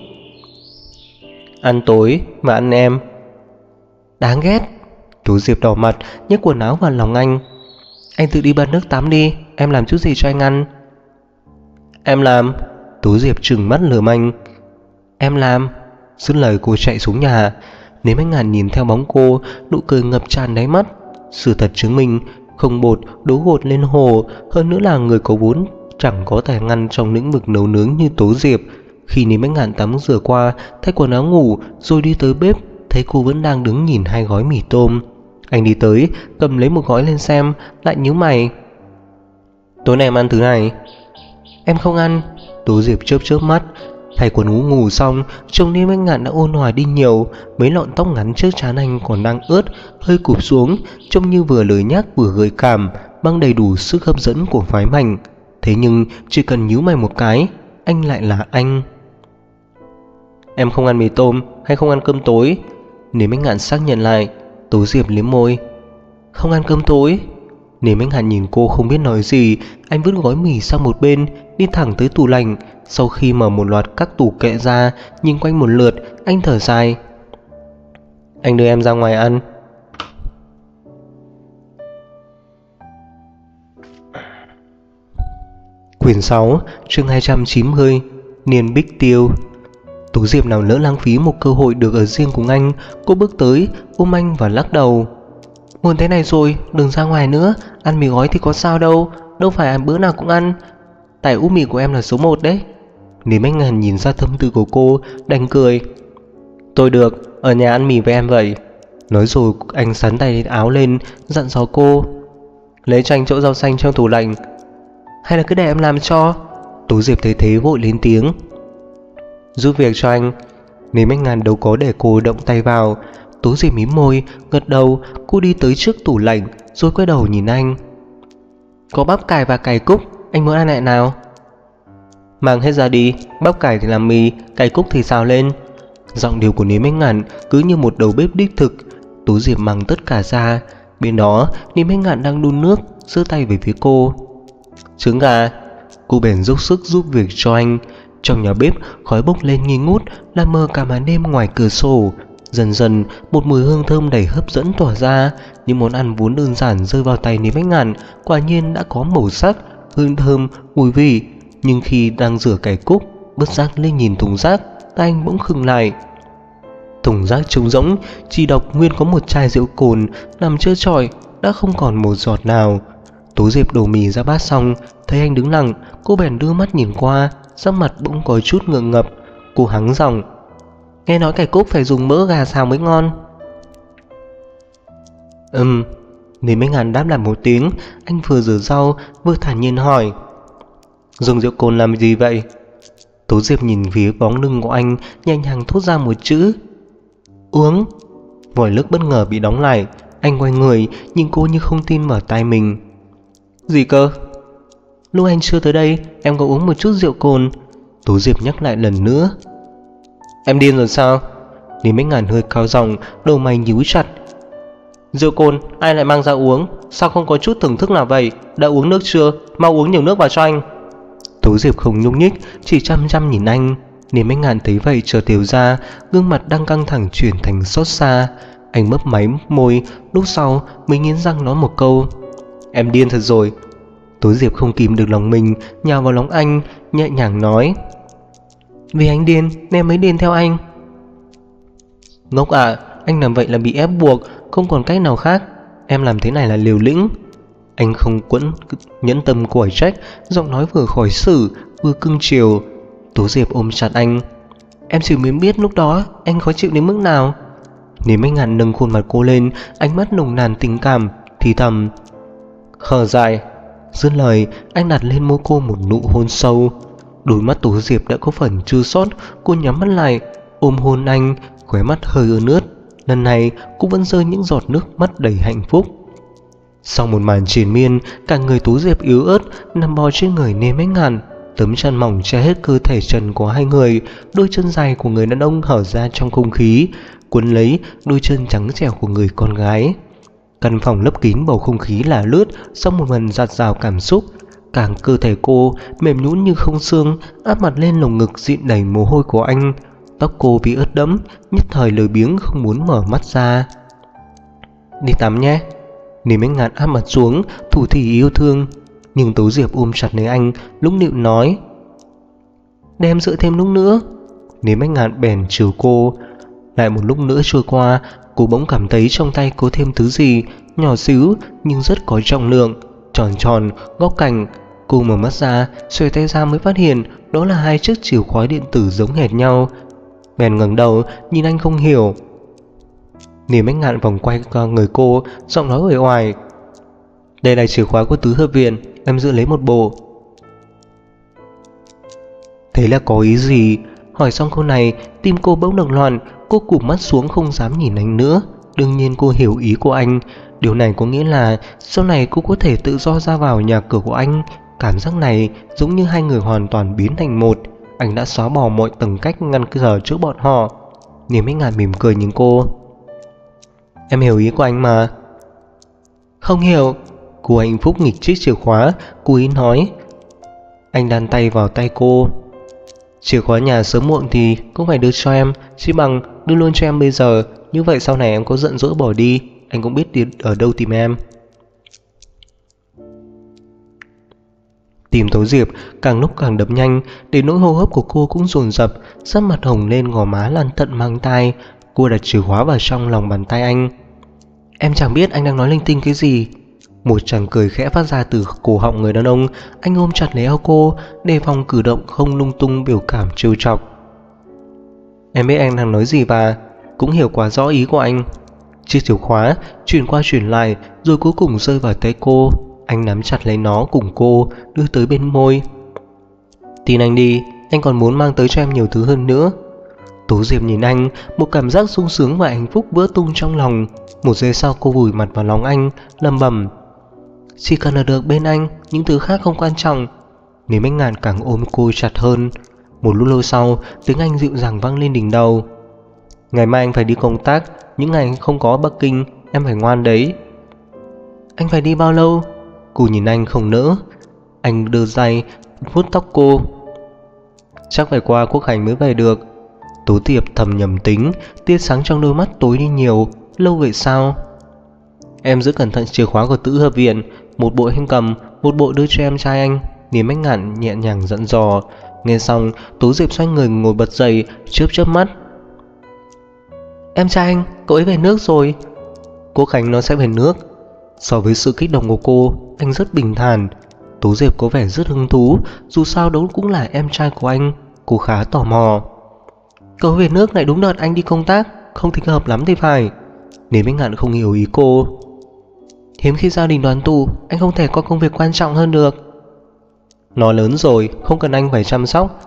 Ăn tối mà ăn em. Đáng ghét. Tú Diệp đỏ mặt, nhấc quần áo vào lòng anh. Anh tự đi bật nước tắm đi, em làm chút gì cho anh ăn. Em làm. Tú Diệp trừng mắt lườm anh. Em làm. Dứt lời cô chạy xuống nhà. Niêm Anh Ngạn nhìn theo bóng cô, nụ cười ngập tràn đáy mắt. Sự thật chứng minh không bột đố gột lên hồ, hơn nữa là người có vốn chẳng có tài ngăn trong lĩnh vực nấu nướng như Tú Diệp. Khi Niêm Anh Ngạn tắm rửa qua, thay quần áo ngủ rồi đi tới bếp, thấy cô vẫn đang đứng nhìn 2 gói mì tôm. Anh đi tới, cầm lấy một gói lên xem, lại nhíu mày. Tối nay em ăn thứ này. Em không ăn. Tú Diệp chớp chớp mắt. Thay quần áo ngủ xong, trông Niêm Anh Ngạn đã ôn hòa đi nhiều. Mấy lọn tóc ngắn trước trán anh còn đang ướt, hơi cụp xuống, trông như vừa lời nhắc vừa gợi cảm, mang đầy đủ sức hấp dẫn của phái mảnh. Thế nhưng chỉ cần nhíu mày một cái, anh lại là anh. Em không ăn mì tôm hay không ăn cơm tối? Niêm Anh Ngạn xác nhận lại. Tú Diệp liếm môi. Không ăn cơm tối. Niêm Anh Ngạn nhìn cô không biết nói gì. Anh vứt gói mì sang một bên, đi thẳng tới tủ lạnh. Sau khi mở một loạt các tủ kệ ra, nhìn quanh một lượt, anh thở dài. Anh đưa em ra ngoài ăn. Quyển 6, chương 290, Niên Bích Tiêu. Tú Diệp nào lỡ lãng phí một cơ hội được ở riêng cùng anh. Cô bước tới, ôm anh và lắc đầu. Muộn thế này rồi, đừng ra ngoài nữa. Ăn mì gói thì có sao đâu, đâu phải bữa nào cũng ăn. Tài úp mì của em là số 1 đấy. Niêm Anh Ngạn nhìn ra tâm tư của cô, đành cười. Tôi được, ở nhà ăn mì với em vậy. Nói rồi anh sắn tay áo lên, dặn dò cô. Lấy cho anh chỗ rau xanh trong tủ lạnh. Hay là cứ để em làm cho? Tú Diệp thấy thế vội lên tiếng. Giúp việc cho anh. Niêm Anh Ngạn đâu có để cô động tay vào. Tú Diệp mím môi, gật đầu. Cô đi tới trước tủ lạnh, rồi quay đầu nhìn anh. Có bắp cải và cải cúc, anh muốn ăn lại nào? Mang hết ra đi, bắp cải thì làm mì, cải cúc thì xào lên. Giọng điệu của Niêm Anh Ngạn cứ như một đầu bếp đích thực. Tú Diệp mang tất cả ra. Bên đó Niêm Anh Ngạn đang đun nước, giơ tay về phía cô. Trứng gà. Cô bèn dốc sức giúp việc cho anh. Trong nhà bếp khói bốc lên nghi ngút, làm mờ cả màn đêm ngoài cửa sổ. Dần dần một mùi hương thơm đầy hấp dẫn tỏa ra. Những món ăn vốn đơn giản rơi vào tay Niêm Anh Ngạn quả nhiên đã có màu sắc, hương thơm, mùi vị. Nhưng khi đang rửa cải cúc, bất giác lên nhìn thùng rác, tay anh bỗng khựng lại. Thùng rác trống rỗng, chỉ đọc nguyên có một chai rượu cồn nằm trơ trọi, đã không còn một giọt nào. Tú Diệp đổ mì ra bát xong, thấy anh đứng lặng, cô bèn đưa mắt nhìn qua, sắc mặt bỗng có chút ngượng ngập. Cô hắng giọng. Nghe nói cải cúc phải dùng mỡ gà xào mới ngon. Niêm Anh Ngạn đáp lại một tiếng. Anh vừa rửa rau vừa thản nhiên hỏi. Dùng rượu cồn làm gì vậy? Tố Diệp nhìn phía bóng lưng của anh, nhẹ nhàng thốt ra một chữ: uống. Vòi nước bất ngờ bị đóng lại. Anh quay người nhìn cô như không tin vào tai mình. Gì cơ? Lúc anh chưa tới đây em có uống một chút rượu cồn. Tố Diệp nhắc lại lần nữa. Em điên rồi sao? Lý Bách Ngạn hơi cao giọng, đầu mày nhíu chặt. Rượu cồn ai lại mang ra uống? Sao không có chút thưởng thức nào vậy? Đã uống nước chưa? Mau uống nhiều nước vào cho anh. Tố Diệp không nhúc nhích, chỉ chăm chăm nhìn anh. Lý Bách Ngạn thấy vậy chợt hiểu ra, gương mặt đang căng thẳng chuyển thành xót xa. Anh mấp máy môi, lúc sau mới nghiến răng nói một câu: Em điên thật rồi. Tố Diệp không kìm được lòng mình, nhào vào lòng anh, nhẹ nhàng nói: Vì anh điên nên em mới điên theo anh. Ngốc ạ, anh làm vậy là bị ép buộc, không còn cách nào khác. Em làm thế này là liều lĩnh. Anh không quẫn nhẫn tâm quẩy trách, giọng nói vừa khỏi xử vừa cưng chiều. Tố Diệp ôm chặt anh. Em chỉ muốn biết lúc đó anh khó chịu đến mức nào. Nếu Bách Ngạn nâng khuôn mặt cô lên, ánh mắt nồng nàn tình cảm, thì thầm: Khờ dài. Dứt lời, anh đặt lên môi cô một nụ hôn sâu. Đôi mắt Tố Diệp đã có phần chua xót, cô nhắm mắt lại, ôm hôn anh, khóe mắt hơi ướt ướt. Lần này cũng vẫn rơi những giọt nước mắt đầy hạnh phúc. Sau một màn triền miên, cả người Tố Diệp yếu ớt nằm bò trên người Lê Bách Ngạn. Tấm chăn mỏng che hết cơ thể trần của hai người. Đôi chân dài của người đàn ông hở ra trong không khí, cuốn lấy đôi chân trắng trẻo của người con gái. Căn phòng lấp kín bầu không khí là lướt sau một lần dạt dào cảm xúc. Càng cơ thể cô mềm nhũn như không xương, áp mặt lên lồng ngực dịn đầy mồ hôi của anh. Tóc cô bị ướt đẫm, nhất thời lười biếng không muốn mở mắt ra. Đi tắm nhé. Lý Bách Ngạn áp mặt xuống, thủ thỉ yêu thương. Nhưng Tố Diệp ôm chặt lấy anh, lúc nịu nói: Để em dựa thêm lúc nữa. Lý Bách Ngạn bèn trừ cô. Lại một lúc nữa trôi qua, cô bỗng cảm thấy trong tay có thêm thứ gì nhỏ xíu nhưng rất có trọng lượng, tròn tròn, góc cạnh. Cô mở mắt ra, xuề tay ra mới phát hiện đó là hai chiếc chìa khóa điện tử giống hệt nhau. Bèn ngẩng đầu nhìn anh không hiểu. Lý Bách Ngạn vòng quay qua người cô, giọng nói uể oải: Đây là chìa khóa của tứ hợp viện, em giữ lấy một bộ. Thế là có ý gì? Hỏi xong câu này, tim cô bỗng đập loạn. Cô cụp mắt xuống không dám nhìn anh nữa. Đương nhiên cô hiểu ý của anh. Điều này có nghĩa là sau này cô có thể tự do ra vào nhà cửa của anh. Cảm giác này giống như hai người hoàn toàn biến thành một. Anh đã xóa bỏ mọi tầng cách ngăn trở trước bọn họ. Niềm Bách Ngạn mỉm cười nhìn cô. Em hiểu ý của anh mà. Không hiểu. Cô hạnh phúc nghịch chiếc chìa khóa, cô ý nói. Anh đan tay vào tay cô. Chìa khóa nhà sớm muộn thì cũng phải đưa cho em, chỉ bằng đưa luôn cho em bây giờ. Như vậy sau này em có giận dỗi bỏ đi, anh cũng biết đi ở đâu tìm em. Tim Tố Diệp càng lúc càng đập nhanh, đến nỗi hô hấp của cô cũng dồn dập, sắc mặt hồng lên, gò má lăn tận mang tai. Cô đặt chìa khóa vào trong lòng bàn tay anh. Em chẳng biết anh đang nói linh tinh cái gì. Một tràng cười khẽ phát ra từ cổ họng người đàn ông. Anh ôm chặt lấy eo cô, đề phòng cử động không lung tung biểu cảm trêu chọc. Em biết anh đang nói gì và cũng hiểu quá rõ ý của anh. Chiếc chìa khóa chuyển qua chuyển lại, rồi cuối cùng rơi vào tay cô. Anh nắm chặt lấy nó cùng cô, đưa tới bên môi. Tin anh đi, anh còn muốn mang tới cho em nhiều thứ hơn nữa. Tố Diệp nhìn anh, một cảm giác sung sướng và hạnh phúc vỡ tung trong lòng. Một giây sau cô vùi mặt vào lòng anh, lẩm bẩm: Chỉ cần ở được bên anh, những thứ khác không quan trọng. Nếu Bách Ngạn càng ôm cô chặt hơn. Một lúc lâu sau, tiếng Anh dịu dàng vang lên đỉnh đầu. Ngày mai anh phải đi công tác, những ngày không có Bắc Kinh, em phải ngoan đấy. Anh phải đi bao lâu? Cô nhìn anh không nỡ. Anh đưa tay vuốt tóc cô. Chắc phải qua Quốc Khánh mới về được. Tố Diệp thầm nhầm tính, tia sáng trong đôi mắt tối đi nhiều. Lâu vậy sao? Em giữ cẩn thận chìa khóa của tứ hợp viện, một bộ anh cầm, một bộ đưa cho em trai anh. Lý Bách Ngạn nhẹ nhàng dặn dò. Nghe xong, Tố Diệp xoay người ngồi bật dậy, chớp chớp mắt. Em trai anh, cậu ấy về nước rồi. Quốc Khánh nó sẽ về nước. So với sự kích động của cô, anh rất bình thản. Tố Diệp có vẻ rất hứng thú, dù sao đó cũng là em trai của anh. Cô khá tò mò. Cậu về nước lại đúng đợt anh đi công tác, không thích hợp lắm thì phải. Lý Bách Ngạn không hiểu ý cô. Hiếm khi gia đình đoàn tụ, anh không thể có công việc quan trọng hơn được. Nó lớn rồi, không cần anh phải chăm sóc.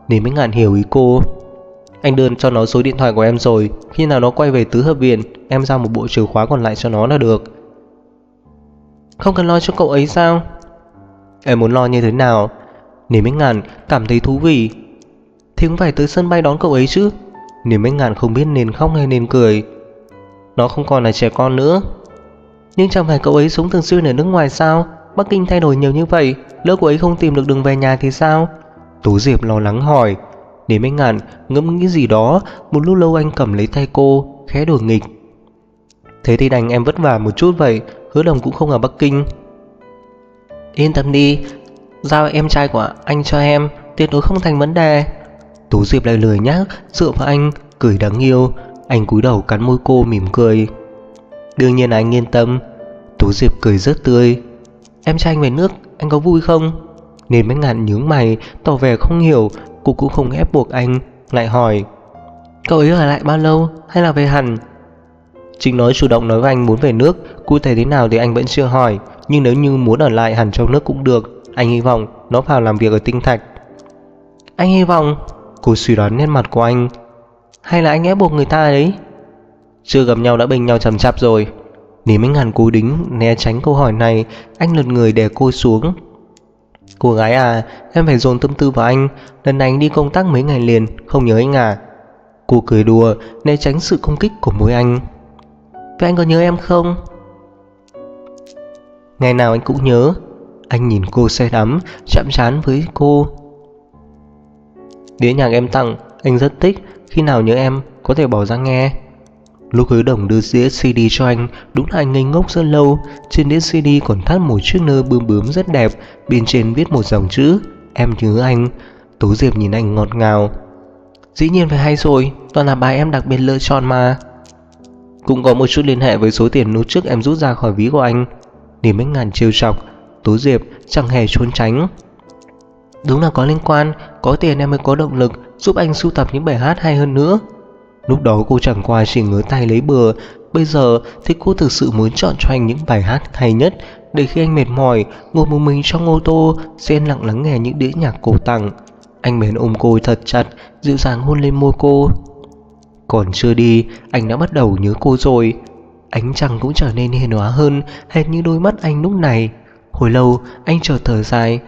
Lý Minh Ngạn hiểu ý cô. Anh đưa cho nó số điện thoại của em rồi, khi nào nó quay về tứ hợp viện, em giao một bộ chìa khóa còn lại cho nó là được. Không cần lo cho cậu ấy sao? Em muốn lo như thế nào? Lý Minh Ngạn cảm thấy thú vị. Thì cũng phải tới sân bay đón cậu ấy chứ. Lý Minh Ngạn không biết nên khóc hay nên cười. Nó không còn là trẻ con nữa. Nhưng chẳng phải cậu ấy sống thường xuyên ở nước ngoài sao? Bắc Kinh thay đổi nhiều như vậy, lỡ cậu ấy không tìm được đường về nhà thì sao? Tố Diệp lo lắng hỏi. Lý Minh Ngạn ngẫm nghĩ gì đó. Một lúc lâu anh cầm lấy tay cô, khẽ đùa nghịch. Thế thì đành em vất vả một chút vậy. Hứa Đồng cũng không ở Bắc Kinh. Yên tâm đi, giao em trai của anh cho em, tuyệt đối không thành vấn đề. Tố Diệp lại lười nhác dựa vào anh, cười đáng yêu. Anh cúi đầu cắn môi cô mỉm cười. Đương nhiên là anh yên tâm. Tố Diệp cười rất tươi. Em trai anh về nước, anh có vui không? Nên Minh Ngạn nhướng mày, tỏ vẻ không hiểu. Cô cũng không ép buộc anh, lại hỏi. Cậu ấy ở lại bao lâu hay là về hẳn? Trinh nói chủ động nói với anh muốn về nước. Cụ thể thế nào thì anh vẫn chưa hỏi. Nhưng nếu như muốn ở lại hẳn trong nước cũng được. Anh hy vọng nó vào làm việc ở Tinh Thạch. Anh hy vọng? Cô suy đoán nét mặt của anh. Hay là anh ép buộc người ta ấy? Chưa gặp nhau đã bênh nhau chằm chạp rồi. Lý Minh Ngạn cố đính né tránh câu hỏi này. Anh lật người đè cô xuống. Cô gái à, em phải dồn tâm tư vào anh. Lần này anh đi công tác mấy ngày liền, không nhớ anh à? Cô cười đùa, né tránh sự công kích của môi anh. Vậy anh có nhớ em không? Ngày nào anh cũng nhớ. Anh nhìn cô say đắm, chạm trán với cô. Đĩa nhạc em tặng, anh rất thích. Khi nào nhớ em, có thể bỏ ra nghe. Lúc Hứa Đồng đưa đĩa CD cho anh, đúng là anh ngây ngốc rất lâu. Trên đĩa CD còn thắt một chiếc nơ bướm bướm rất đẹp. Bên trên viết một dòng chữ: Em nhớ anh. Tố Diệp nhìn anh ngọt ngào. Dĩ nhiên phải hay rồi, toàn là bài em đặc biệt lựa chọn mà. Cũng có một chút liên hệ với số tiền lúc trước em rút ra khỏi ví của anh. Lý Minh Ngạn trêu chọc. Tố Diệp chẳng hề trốn tránh. Đúng là có liên quan, có tiền em mới có động lực giúp anh sưu tập những bài hát hay hơn nữa. Lúc đó cô chẳng qua chỉ ngứa tay lấy bừa. Bây giờ thì cô thực sự muốn chọn cho anh những bài hát hay nhất, để khi anh mệt mỏi ngồi một mình trong ô tô sẽ yên lặng lắng nghe những đĩa nhạc cô tặng. Anh bèn ôm cô thật chặt, dịu dàng hôn lên môi cô. Còn chưa đi, anh đã bắt đầu nhớ cô rồi. Ánh trăng cũng trở nên hiền hóa hơn, hệt như đôi mắt anh lúc này. Hồi lâu anh chợt thở dài.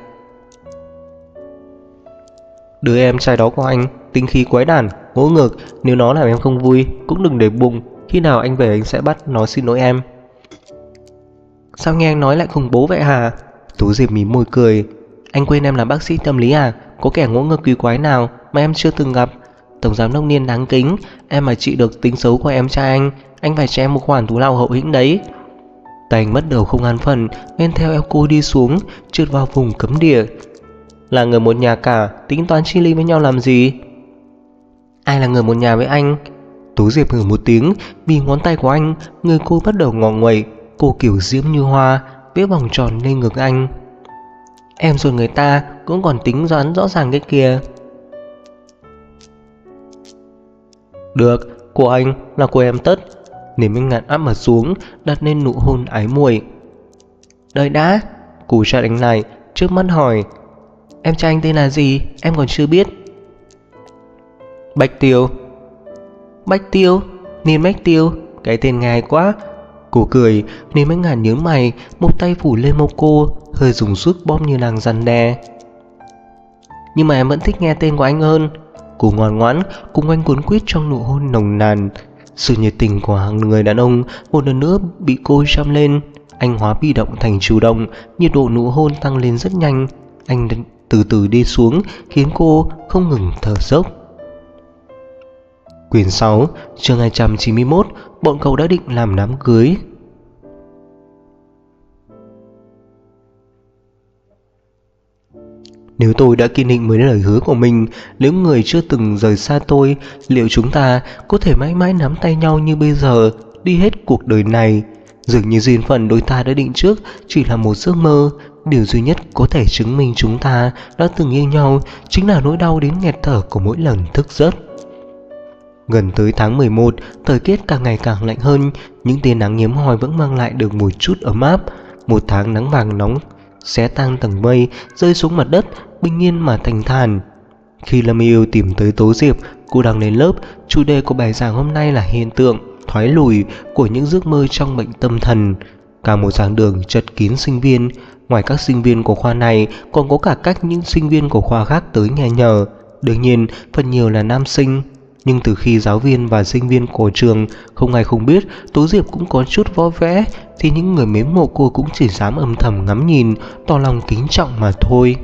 Đứa em trai đó của anh tính khí quái đản, ngỗ ngược. Nếu nó làm em không vui cũng đừng để bụng. Khi nào anh về anh sẽ bắt nó xin lỗi em. Sao nghe anh nói lại khủng bố vậy hả? Tú Diệp mím môi cười. Anh quên em là bác sĩ tâm lý à? Có kẻ ngỗ ngược kỳ quái nào mà em chưa từng gặp? Tổng giám đốc Niên đáng kính. Em mà trị được tính xấu của em trai anh phải cho em một khoản thù lao hậu hĩnh đấy. Tay anh bắt đầu không an phận, men theo eo cô đi xuống, trượt vào vùng cấm địa. Là người một nhà cả, tính toán chi ly với nhau làm gì? Ai là người một nhà với anh? Tú Diệp hừ một tiếng. Vì ngón tay của anh, người cô bắt đầu ngọ nguậy. Cô kiểu diễm như hoa, vẽ vòng tròn lên ngực anh. Em rồi người ta cũng còn tính toán rõ ràng cái kìa. Được, của anh là của em tất. Lý Minh Ngạn áp mặt xuống, đặt lên nụ hôn ái muội. Đợi đã. Cô chặn anh lại, trước mắt hỏi. Em trai anh tên là gì? Em còn chưa biết. Bạch Tiêu. Bạch Tiêu? Niên Bạch Tiêu? Cái tên ngài quá. Cô cười. Lý Minh Ngạn nhớ mày, một tay phủ lên mông cô, hơi dùng sức bóp như nàng răn đe. Nhưng mà em vẫn thích nghe tên của anh hơn. Cô ngoan ngoãn cùng anh cuốn quýt trong nụ hôn nồng nàn. Sự nhiệt tình của hàng người đàn ông một lần nữa bị cô chăm lên. Anh hóa bị động thành chủ động, nhiệt độ nụ hôn tăng lên rất nhanh. Anh từ từ đi xuống, khiến cô không ngừng thở dốc. Quyển 6, chương 291, bọn cậu đã định làm đám cưới. Nếu tôi đã kiên định với lời hứa của mình, nếu người chưa từng rời xa tôi, liệu chúng ta có thể mãi mãi nắm tay nhau như bây giờ, đi hết cuộc đời này? Dường như duyên phận đôi ta đã định trước chỉ là một giấc mơ. Điều duy nhất có thể chứng minh chúng ta đã từng yêu nhau chính là nỗi đau đến nghẹt thở của mỗi lần thức giấc. Gần tới tháng 11, thời tiết càng ngày càng lạnh hơn. Những tia nắng hiếm hoi vẫn mang lại được một chút ấm áp. Một tháng nắng vàng nóng xé tan tầng mây, rơi xuống mặt đất, bình yên mà thanh thản. Khi Lâm Yêu tìm tới Tố Diệp, cô đang lên lớp. Chủ đề của bài giảng hôm nay là hiện tượng thoái lùi của những giấc mơ trong bệnh tâm thần. Cả một giảng đường chật kín sinh viên. Ngoài các sinh viên của khoa này, còn có cả những sinh viên của khoa khác tới nghe nhờ. Đương nhiên, phần nhiều là nam sinh. Nhưng từ khi giáo viên và sinh viên của trường không ai không biết Tố Diệp cũng có chút võ vẽ, thì những người mến mộ cô cũng chỉ dám âm thầm ngắm nhìn, tỏ lòng kính trọng mà thôi.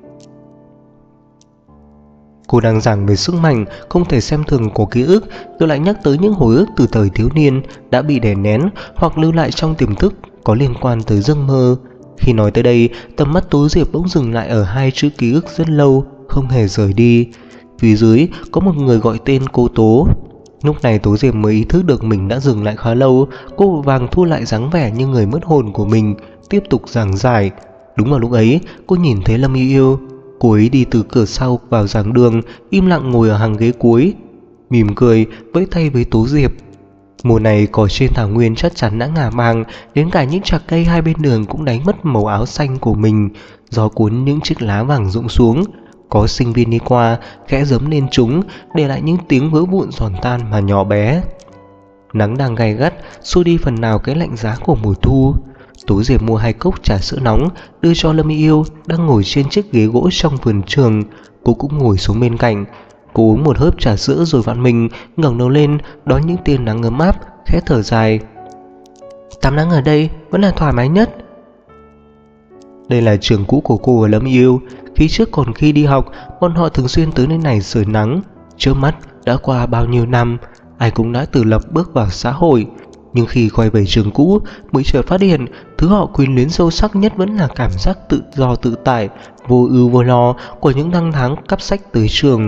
Cô đang giảng về sức mạnh không thể xem thường của ký ức, rồi lại nhắc tới những hồi ức từ thời thiếu niên đã bị đè nén hoặc lưu lại trong tiềm thức có liên quan tới giấc mơ. Khi nói tới đây, tầm mắt Tố Diệp bỗng dừng lại ở hai chữ ký ức rất lâu, không hề rời đi. Phía dưới có một người gọi tên cô Tố. Lúc này Tố Diệp mới ý thức được mình đã dừng lại khá lâu. Cô vội vàng thu lại dáng vẻ như người mất hồn của mình, tiếp tục giảng giải. Đúng vào lúc ấy, cô nhìn thấy Lâm Yêu Yêu. Cô ấy đi từ cửa sau vào giảng đường, im lặng ngồi ở hàng ghế cuối, mỉm cười vẫy tay với Tố Diệp. Mùa này cỏ trên thảo nguyên chắc chắn đã ngả màng, đến cả những chạc cây hai bên đường cũng đánh mất màu áo xanh của mình. Gió cuốn những chiếc lá vàng rụng xuống. Có sinh viên đi qua, khẽ giấm lên chúng, để lại những tiếng vỡ vụn giòn tan mà nhỏ bé. Nắng đang gay gắt, xua đi phần nào cái lạnh giá của mùa thu. Tố Diệp mua 2 cốc trà sữa nóng, đưa cho Lâm Yêu đang ngồi trên chiếc ghế gỗ trong vườn trường. Cô cũng ngồi xuống bên cạnh. Cô uống một hớp trà sữa rồi vặn mình, ngẩng đầu lên đón những tia nắng ấm áp, khẽ thở dài. Tắm nắng ở đây vẫn là thoải mái nhất. Đây là trường cũ của cô và Lâm Yêu. Khi trước còn khi đi học, bọn họ thường xuyên tới nơi này sưởi nắng. Trước mắt đã qua bao nhiêu năm, ai cũng đã tự lập bước vào xã hội. Nhưng khi quay về trường cũ, mới chợt phát hiện thứ họ quyến luyến sâu sắc nhất vẫn là cảm giác tự do tự tại, vô ưu vô lo của những năm tháng cắp sách tới trường.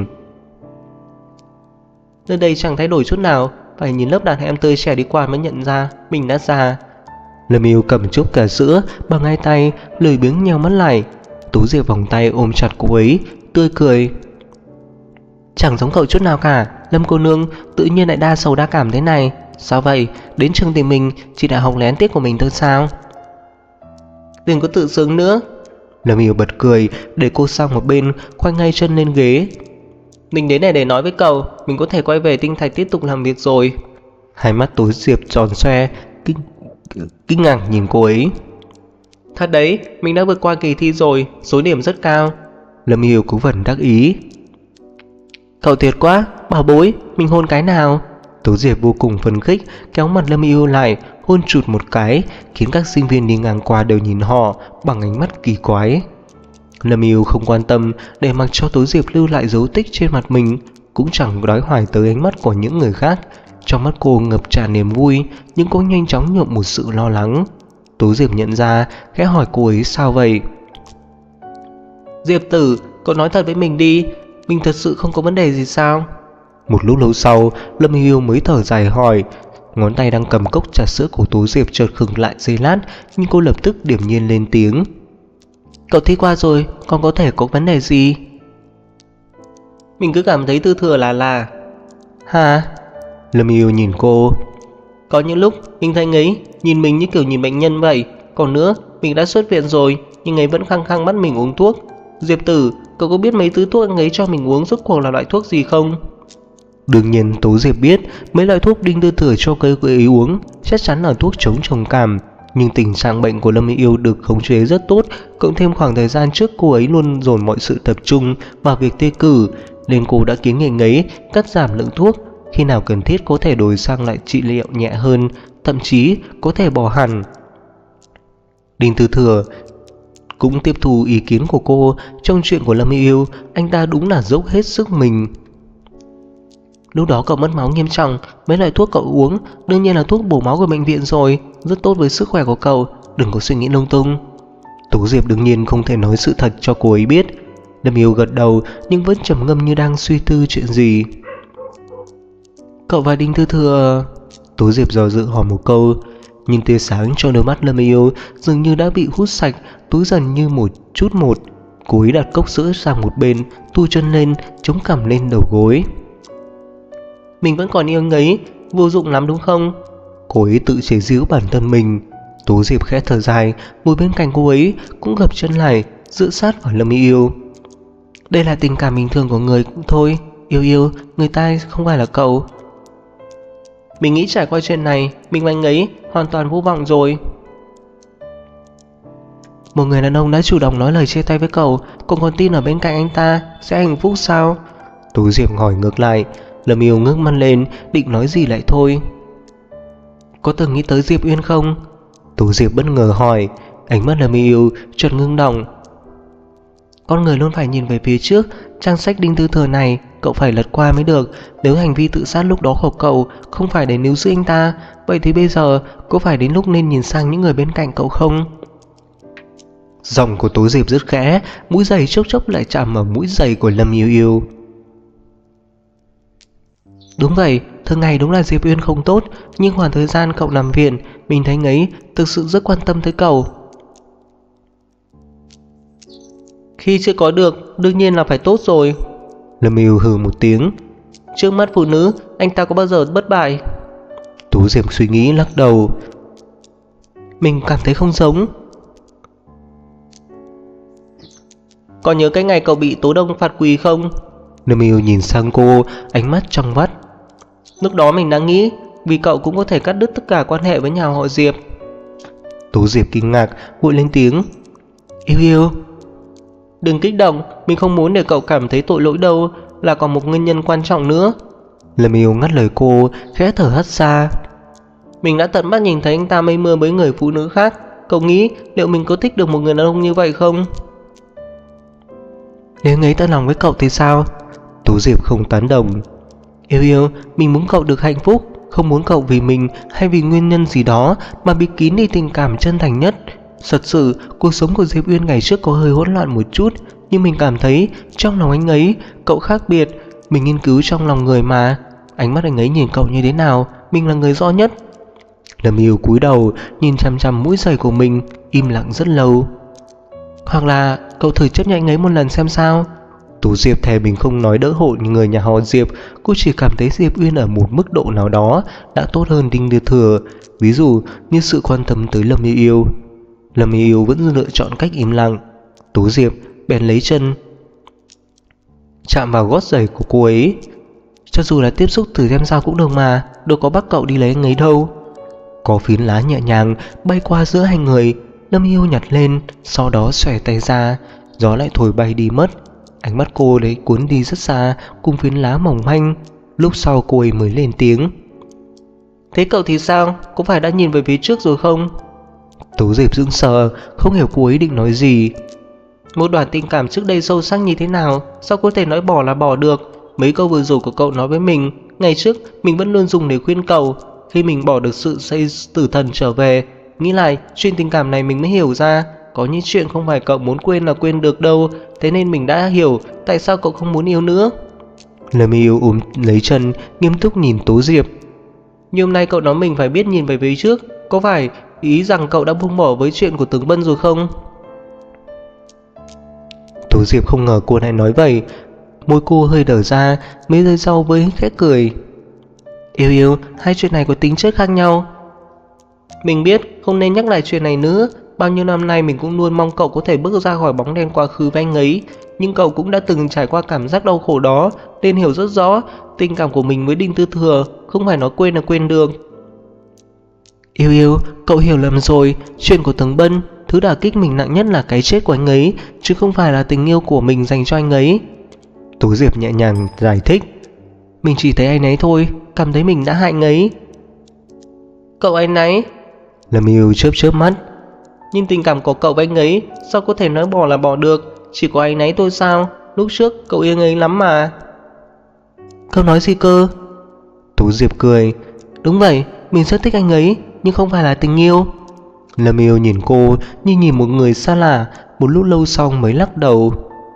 Nơi đây chẳng thay đổi chút nào, phải nhìn lớp đàn em tươi trẻ đi qua mới nhận ra mình đã già. Lâm Yêu cầm chốc trà sữa bằng hai tay, lười biếng nheo mắt lại. Tố Diệp vòng tay ôm chặt cô ấy, tươi cười. Chẳng giống cậu chút nào cả, Lâm cô nương, tự nhiên lại đa sầu đa cảm thế này. Sao vậy, đến trường tìm mình chỉ đã học lén tiết của mình thôi sao? Đừng có tự sướng nữa. Lâm Yêu bật cười, để cô sang một bên, khoanh ngay chân lên ghế. Mình đến này để nói với cậu, mình có thể quay về tinh thạch tiếp tục làm việc rồi. Hai mắt Tố Diệp tròn xoe, kinh ngạc nhìn cô ấy. Thật đấy, mình đã vượt qua kỳ thi rồi, số điểm rất cao. Lâm Yêu cũng vẫn đắc ý. Cậu tuyệt quá, bảo bối, mình hôn cái nào? Tố Diệp vô cùng phấn khích, kéo mặt Lâm Yêu lại, hôn chụt một cái, khiến các sinh viên đi ngang qua đều nhìn họ bằng ánh mắt kỳ quái. Lâm Yêu không quan tâm, để mặc cho Tố Diệp lưu lại dấu tích trên mặt mình, cũng chẳng đói hoài tới ánh mắt của những người khác. Trong mắt cô ngập tràn niềm vui, nhưng cũng nhanh chóng nhuộm một sự lo lắng. Tố Diệp nhận ra, khẽ hỏi cô ấy sao vậy. Diệp tử, cậu nói thật với mình đi, mình thật sự không có vấn đề gì sao? Một lúc lâu sau, Lâm Yêu mới thở dài hỏi. Ngón tay đang cầm cốc trà sữa của Tố Diệp chợt khựng lại giây lát, nhưng cô lập tức điềm nhiên lên tiếng. Cậu thi qua rồi, còn có thể có vấn đề gì? Mình cứ cảm thấy tư thừa là Hả? Lâm Yêu nhìn cô. Có những lúc mình thấy ấy nhìn mình như kiểu nhìn bệnh nhân vậy. Còn nữa, mình đã xuất viện rồi, nhưng ấy vẫn khăng khăng bắt mình uống thuốc. Diệp tử, cậu có biết mấy thứ thuốc anh ấy cho mình uống rốt cuộc là loại thuốc gì không? Đương nhiên Tố Diệp biết mấy loại thuốc Đinh Tư Thừa cho cô ấy uống chắc chắn là thuốc chống trầm cảm. Nhưng tình trạng bệnh của Lâm Yêu được khống chế rất tốt, cộng thêm khoảng thời gian trước cô ấy luôn dồn mọi sự tập trung vào việc thi cử, nên cô đã kiến nghị ấy cắt giảm lượng thuốc, khi nào cần thiết có thể đổi sang lại trị liệu nhẹ hơn, thậm chí có thể bỏ hẳn. Đinh Tư Thừa cũng tiếp thu ý kiến của cô. Trong chuyện của Lâm Yêu, anh ta đúng là dốc hết sức mình. Lúc đó cậu mất máu nghiêm trọng, mấy loại thuốc cậu uống đương nhiên là thuốc bổ máu của bệnh viện rồi, rất tốt với sức khỏe của cậu, đừng có suy nghĩ lung tung. Tố Diệp đương nhiên không thể nói sự thật cho cô ấy biết. Lâm Yêu gật đầu nhưng vẫn trầm ngâm như đang suy tư chuyện gì. Cậu và Đinh Tư Thừa... Tố Diệp do dự hỏi một câu, nhưng tia sáng trong đôi mắt Lâm Yêu dường như đã bị hút sạch, tối dần như một chút một. Cô ấy đặt cốc sữa sang một bên, thu chân lên, chống cằm lên đầu gối. Mình vẫn còn yêu ấy, vô dụng lắm đúng không? Cô ấy tự chế giễu bản thân mình. Tố Diệp khẽ thở dài, ngồi bên cạnh cô ấy, cũng gập chân lại, dựa sát vào Lâm Yêu. Đây là tình cảm bình thường của người thôi. Yêu yêu, người ta không phải là cậu. Mình nghĩ trải qua chuyện này, mình và anh ấy hoàn toàn vô vọng rồi. Một người đàn ông đã chủ động nói lời chia tay với cậu còn tin ở bên cạnh anh ta sẽ hạnh phúc sao? Tú Diệp hỏi ngược lại. Lâm Yêu ngước mắt lên, định nói gì lại thôi. Có từng nghĩ tới Diệp Uyên không? Tú Diệp bất ngờ hỏi. Ánh mắt Lâm Yêu chợt ngưng động. Con người luôn phải nhìn về phía trước. Trang sách Đinh Tư Thừa này cậu phải lật qua mới được. Nếu hành vi tự sát lúc đó của cậu không phải để níu giữ anh ta, vậy thì bây giờ có phải đến lúc nên nhìn sang những người bên cạnh cậu không? Giọng của Tú Diệp rất khẽ, mũi giày chốc chốc lại chạm vào mũi giày của Lâm Yêu Yêu. Đúng vậy, thường ngày đúng là Diệp Uyên không tốt, nhưng khoảng thời gian cậu nằm viện, mình thấy anh ấy thực sự rất quan tâm tới cậu. Khi chưa có được, đương nhiên là phải tốt rồi. Lâm Yêu hừ một tiếng. Trước mắt phụ nữ, anh ta có bao giờ bất bại? Tú Diệp suy nghĩ lắc đầu. Mình cảm thấy không giống. Còn nhớ cái ngày cậu bị Tố Đông phạt quỳ không? Lâm Yêu nhìn sang cô, ánh mắt trong vắt. Lúc đó mình đã nghĩ vì cậu cũng có thể cắt đứt tất cả quan hệ với nhà họ Diệp. Tú Diệp kinh ngạc, vội lên tiếng. Yêu yêu, đừng kích động, mình không muốn để cậu cảm thấy tội lỗi đâu, là còn một nguyên nhân quan trọng nữa. Lâm Yêu ngắt lời cô, khẽ thở hắt ra. Mình đã tận mắt nhìn thấy anh ta mây mưa với người phụ nữ khác. Cậu nghĩ liệu mình có thích được một người đàn ông như vậy không? Nếu anh ấy tận lòng với cậu thì sao? Tú Diệp không tán đồng. Yêu yêu, mình muốn cậu được hạnh phúc, không muốn cậu vì mình hay vì nguyên nhân gì đó mà bị kín đi tình cảm chân thành nhất. Thật sự, cuộc sống của Diệp Uyên ngày trước có hơi hỗn loạn một chút, nhưng mình cảm thấy trong lòng anh ấy, cậu khác biệt. Mình nghiên cứu trong lòng người mà. Ánh mắt anh ấy nhìn cậu như thế nào, mình là người rõ nhất. Lâm Yêu cúi đầu, nhìn chằm chằm mũi giày của mình, im lặng rất lâu. Hoặc là cậu thử chấp nhận anh ấy một lần xem sao? Tú Diệp thề mình không nói đỡ hộ như người nhà họ Diệp. Cô chỉ cảm thấy Diệp Uyên ở một mức độ nào đó đã tốt hơn Đinh Tư Thừa. Ví dụ như sự quan tâm tới Lâm Yêu Yêu. Lâm Yêu Yêu vẫn lựa chọn cách im lặng. Tú Diệp bèn lấy chân chạm vào gót giày của cô ấy. Cho dù là tiếp xúc thử xem sao cũng được mà, đâu có bắt cậu đi lấy anh ấy đâu. Có phiến lá nhẹ nhàng bay qua giữa hai người. Lâm Yêu nhặt lên, sau đó xòe tay ra. Gió lại thổi bay đi mất. Ánh mắt cô đấy cuốn đi rất xa cùng phiến lá mỏng manh. Lúc sau cô ấy mới lên tiếng. Thế cậu thì sao? Có phải đã nhìn về phía trước rồi không? Tú Diệp sững sờ, không hiểu cô ấy định nói gì. Một đoạn tình cảm trước đây sâu sắc như thế nào, sao có thể nói bỏ là bỏ được? Mấy câu vừa rồi của cậu nói với mình, ngày trước mình vẫn luôn dùng để khuyên cậu. Khi mình bỏ được sự xây tử thần trở về, nghĩ lại chuyện tình cảm này mình mới hiểu ra có những chuyện không phải cậu muốn quên là quên được đâu. Thế nên mình đã hiểu tại sao cậu không muốn yêu nữa. Lâm Yêu ôm lấy chân, nghiêm túc nhìn Tú Diệp. Như hôm nay cậu nói mình phải biết nhìn về phía trước, có phải ý rằng cậu đã buông bỏ với chuyện của Tường Bân rồi không? Tú Diệp không ngờ cô lại nói vậy. Môi cô hơi đở ra, mấy giây sau với khẽ cười. Yêu yêu, hai chuyện này có tính chất khác nhau. Mình biết không nên nhắc lại chuyện này nữa. Bao nhiêu năm nay mình cũng luôn mong cậu có thể bước ra khỏi bóng đen quá khứ với anh ấy. Nhưng cậu cũng đã từng trải qua cảm giác đau khổ đó, nên hiểu rất rõ tình cảm của mình với Đinh Tư Thừa không phải nói quên là quên được. Yêu yêu, cậu hiểu lầm rồi. Chuyện của Tường Bân, thứ đả kích mình nặng nhất là cái chết của anh ấy, chứ không phải là tình yêu của mình dành cho anh ấy. Tú Diệp nhẹ nhàng giải thích. Mình chỉ thấy anh ấy thôi, cảm thấy mình đã hại anh ấy. Cậu anh ấy? Lâm Yêu chớp chớp mắt. Nhưng tình cảm của cậu với anh ấy sao có thể nói bỏ là bỏ được? Chỉ có anh ấy thôi sao? Lúc trước cậu yêu anh ấy lắm mà. Cậu nói gì cơ? Tú Diệp cười. Đúng vậy, mình rất thích anh ấy, nhưng không phải là tình yêu. Lâm Yêu nhìn cô như nhìn một người xa lạ. Một lúc lâu sau mới lắc đầu.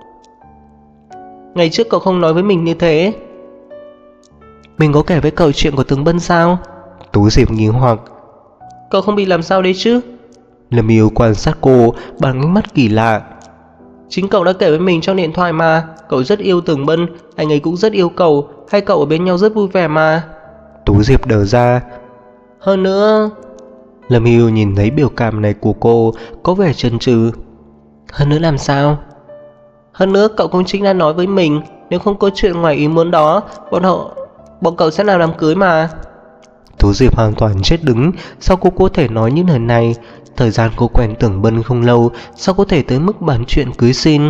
Ngày trước cậu không nói với mình như thế. Mình có kể với cậu chuyện của Tường Bân sao? Tú Diệp nghi hoặc. Cậu không bị làm sao đấy chứ? Lâm Yêu quan sát cô bằng ánh mắt kỳ lạ. Chính cậu đã kể với mình trong điện thoại mà. Cậu rất yêu Tường Bân, anh ấy cũng rất yêu cậu. Hai cậu ở bên nhau rất vui vẻ mà. Tú Diệp đờ ra. Hơn nữa... Lâm Yêu nhìn thấy biểu cảm này của cô có vẻ chần chừ. Hơn nữa làm sao? Hơn nữa cậu cũng chính đã nói với mình, nếu không có chuyện ngoài ý muốn đó, bọn cậu sẽ làm đám cưới mà. Tú Diệp hoàn toàn chết đứng. Sao cô có thể nói những lời này? Thời gian cô quen Tưởng Bân không lâu, sao có thể tới mức bàn chuyện cưới xin?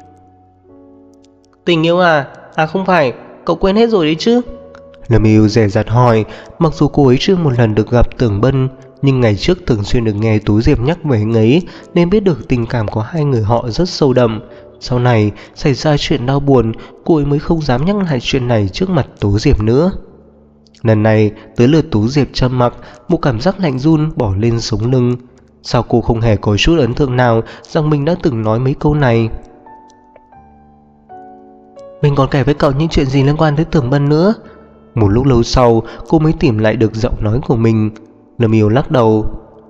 Tình yêu à? À không phải, cậu quên hết rồi đấy chứ? Lâm Yêu dè dặt hỏi. Mặc dù cô ấy chưa một lần được gặp Tưởng Bân, nhưng ngày trước thường xuyên được nghe Tú Diệp nhắc về anh ấy, nên biết được tình cảm của hai người họ rất sâu đậm. Sau này xảy ra chuyện đau buồn, cô ấy mới không dám nhắc lại chuyện này trước mặt Tú Diệp nữa. Lần này tới lượt Tú Diệp trầm mặc, một cảm giác lạnh run bỏ lên sống lưng. Sao cô không hề có chút ấn tượng nào rằng mình đã từng nói mấy câu này? Mình còn kể với cậu những chuyện gì liên quan tới Tưởng Bân nữa? Một lúc lâu sau, cô mới tìm lại được giọng nói của mình. Lâm Yêu lắc đầu.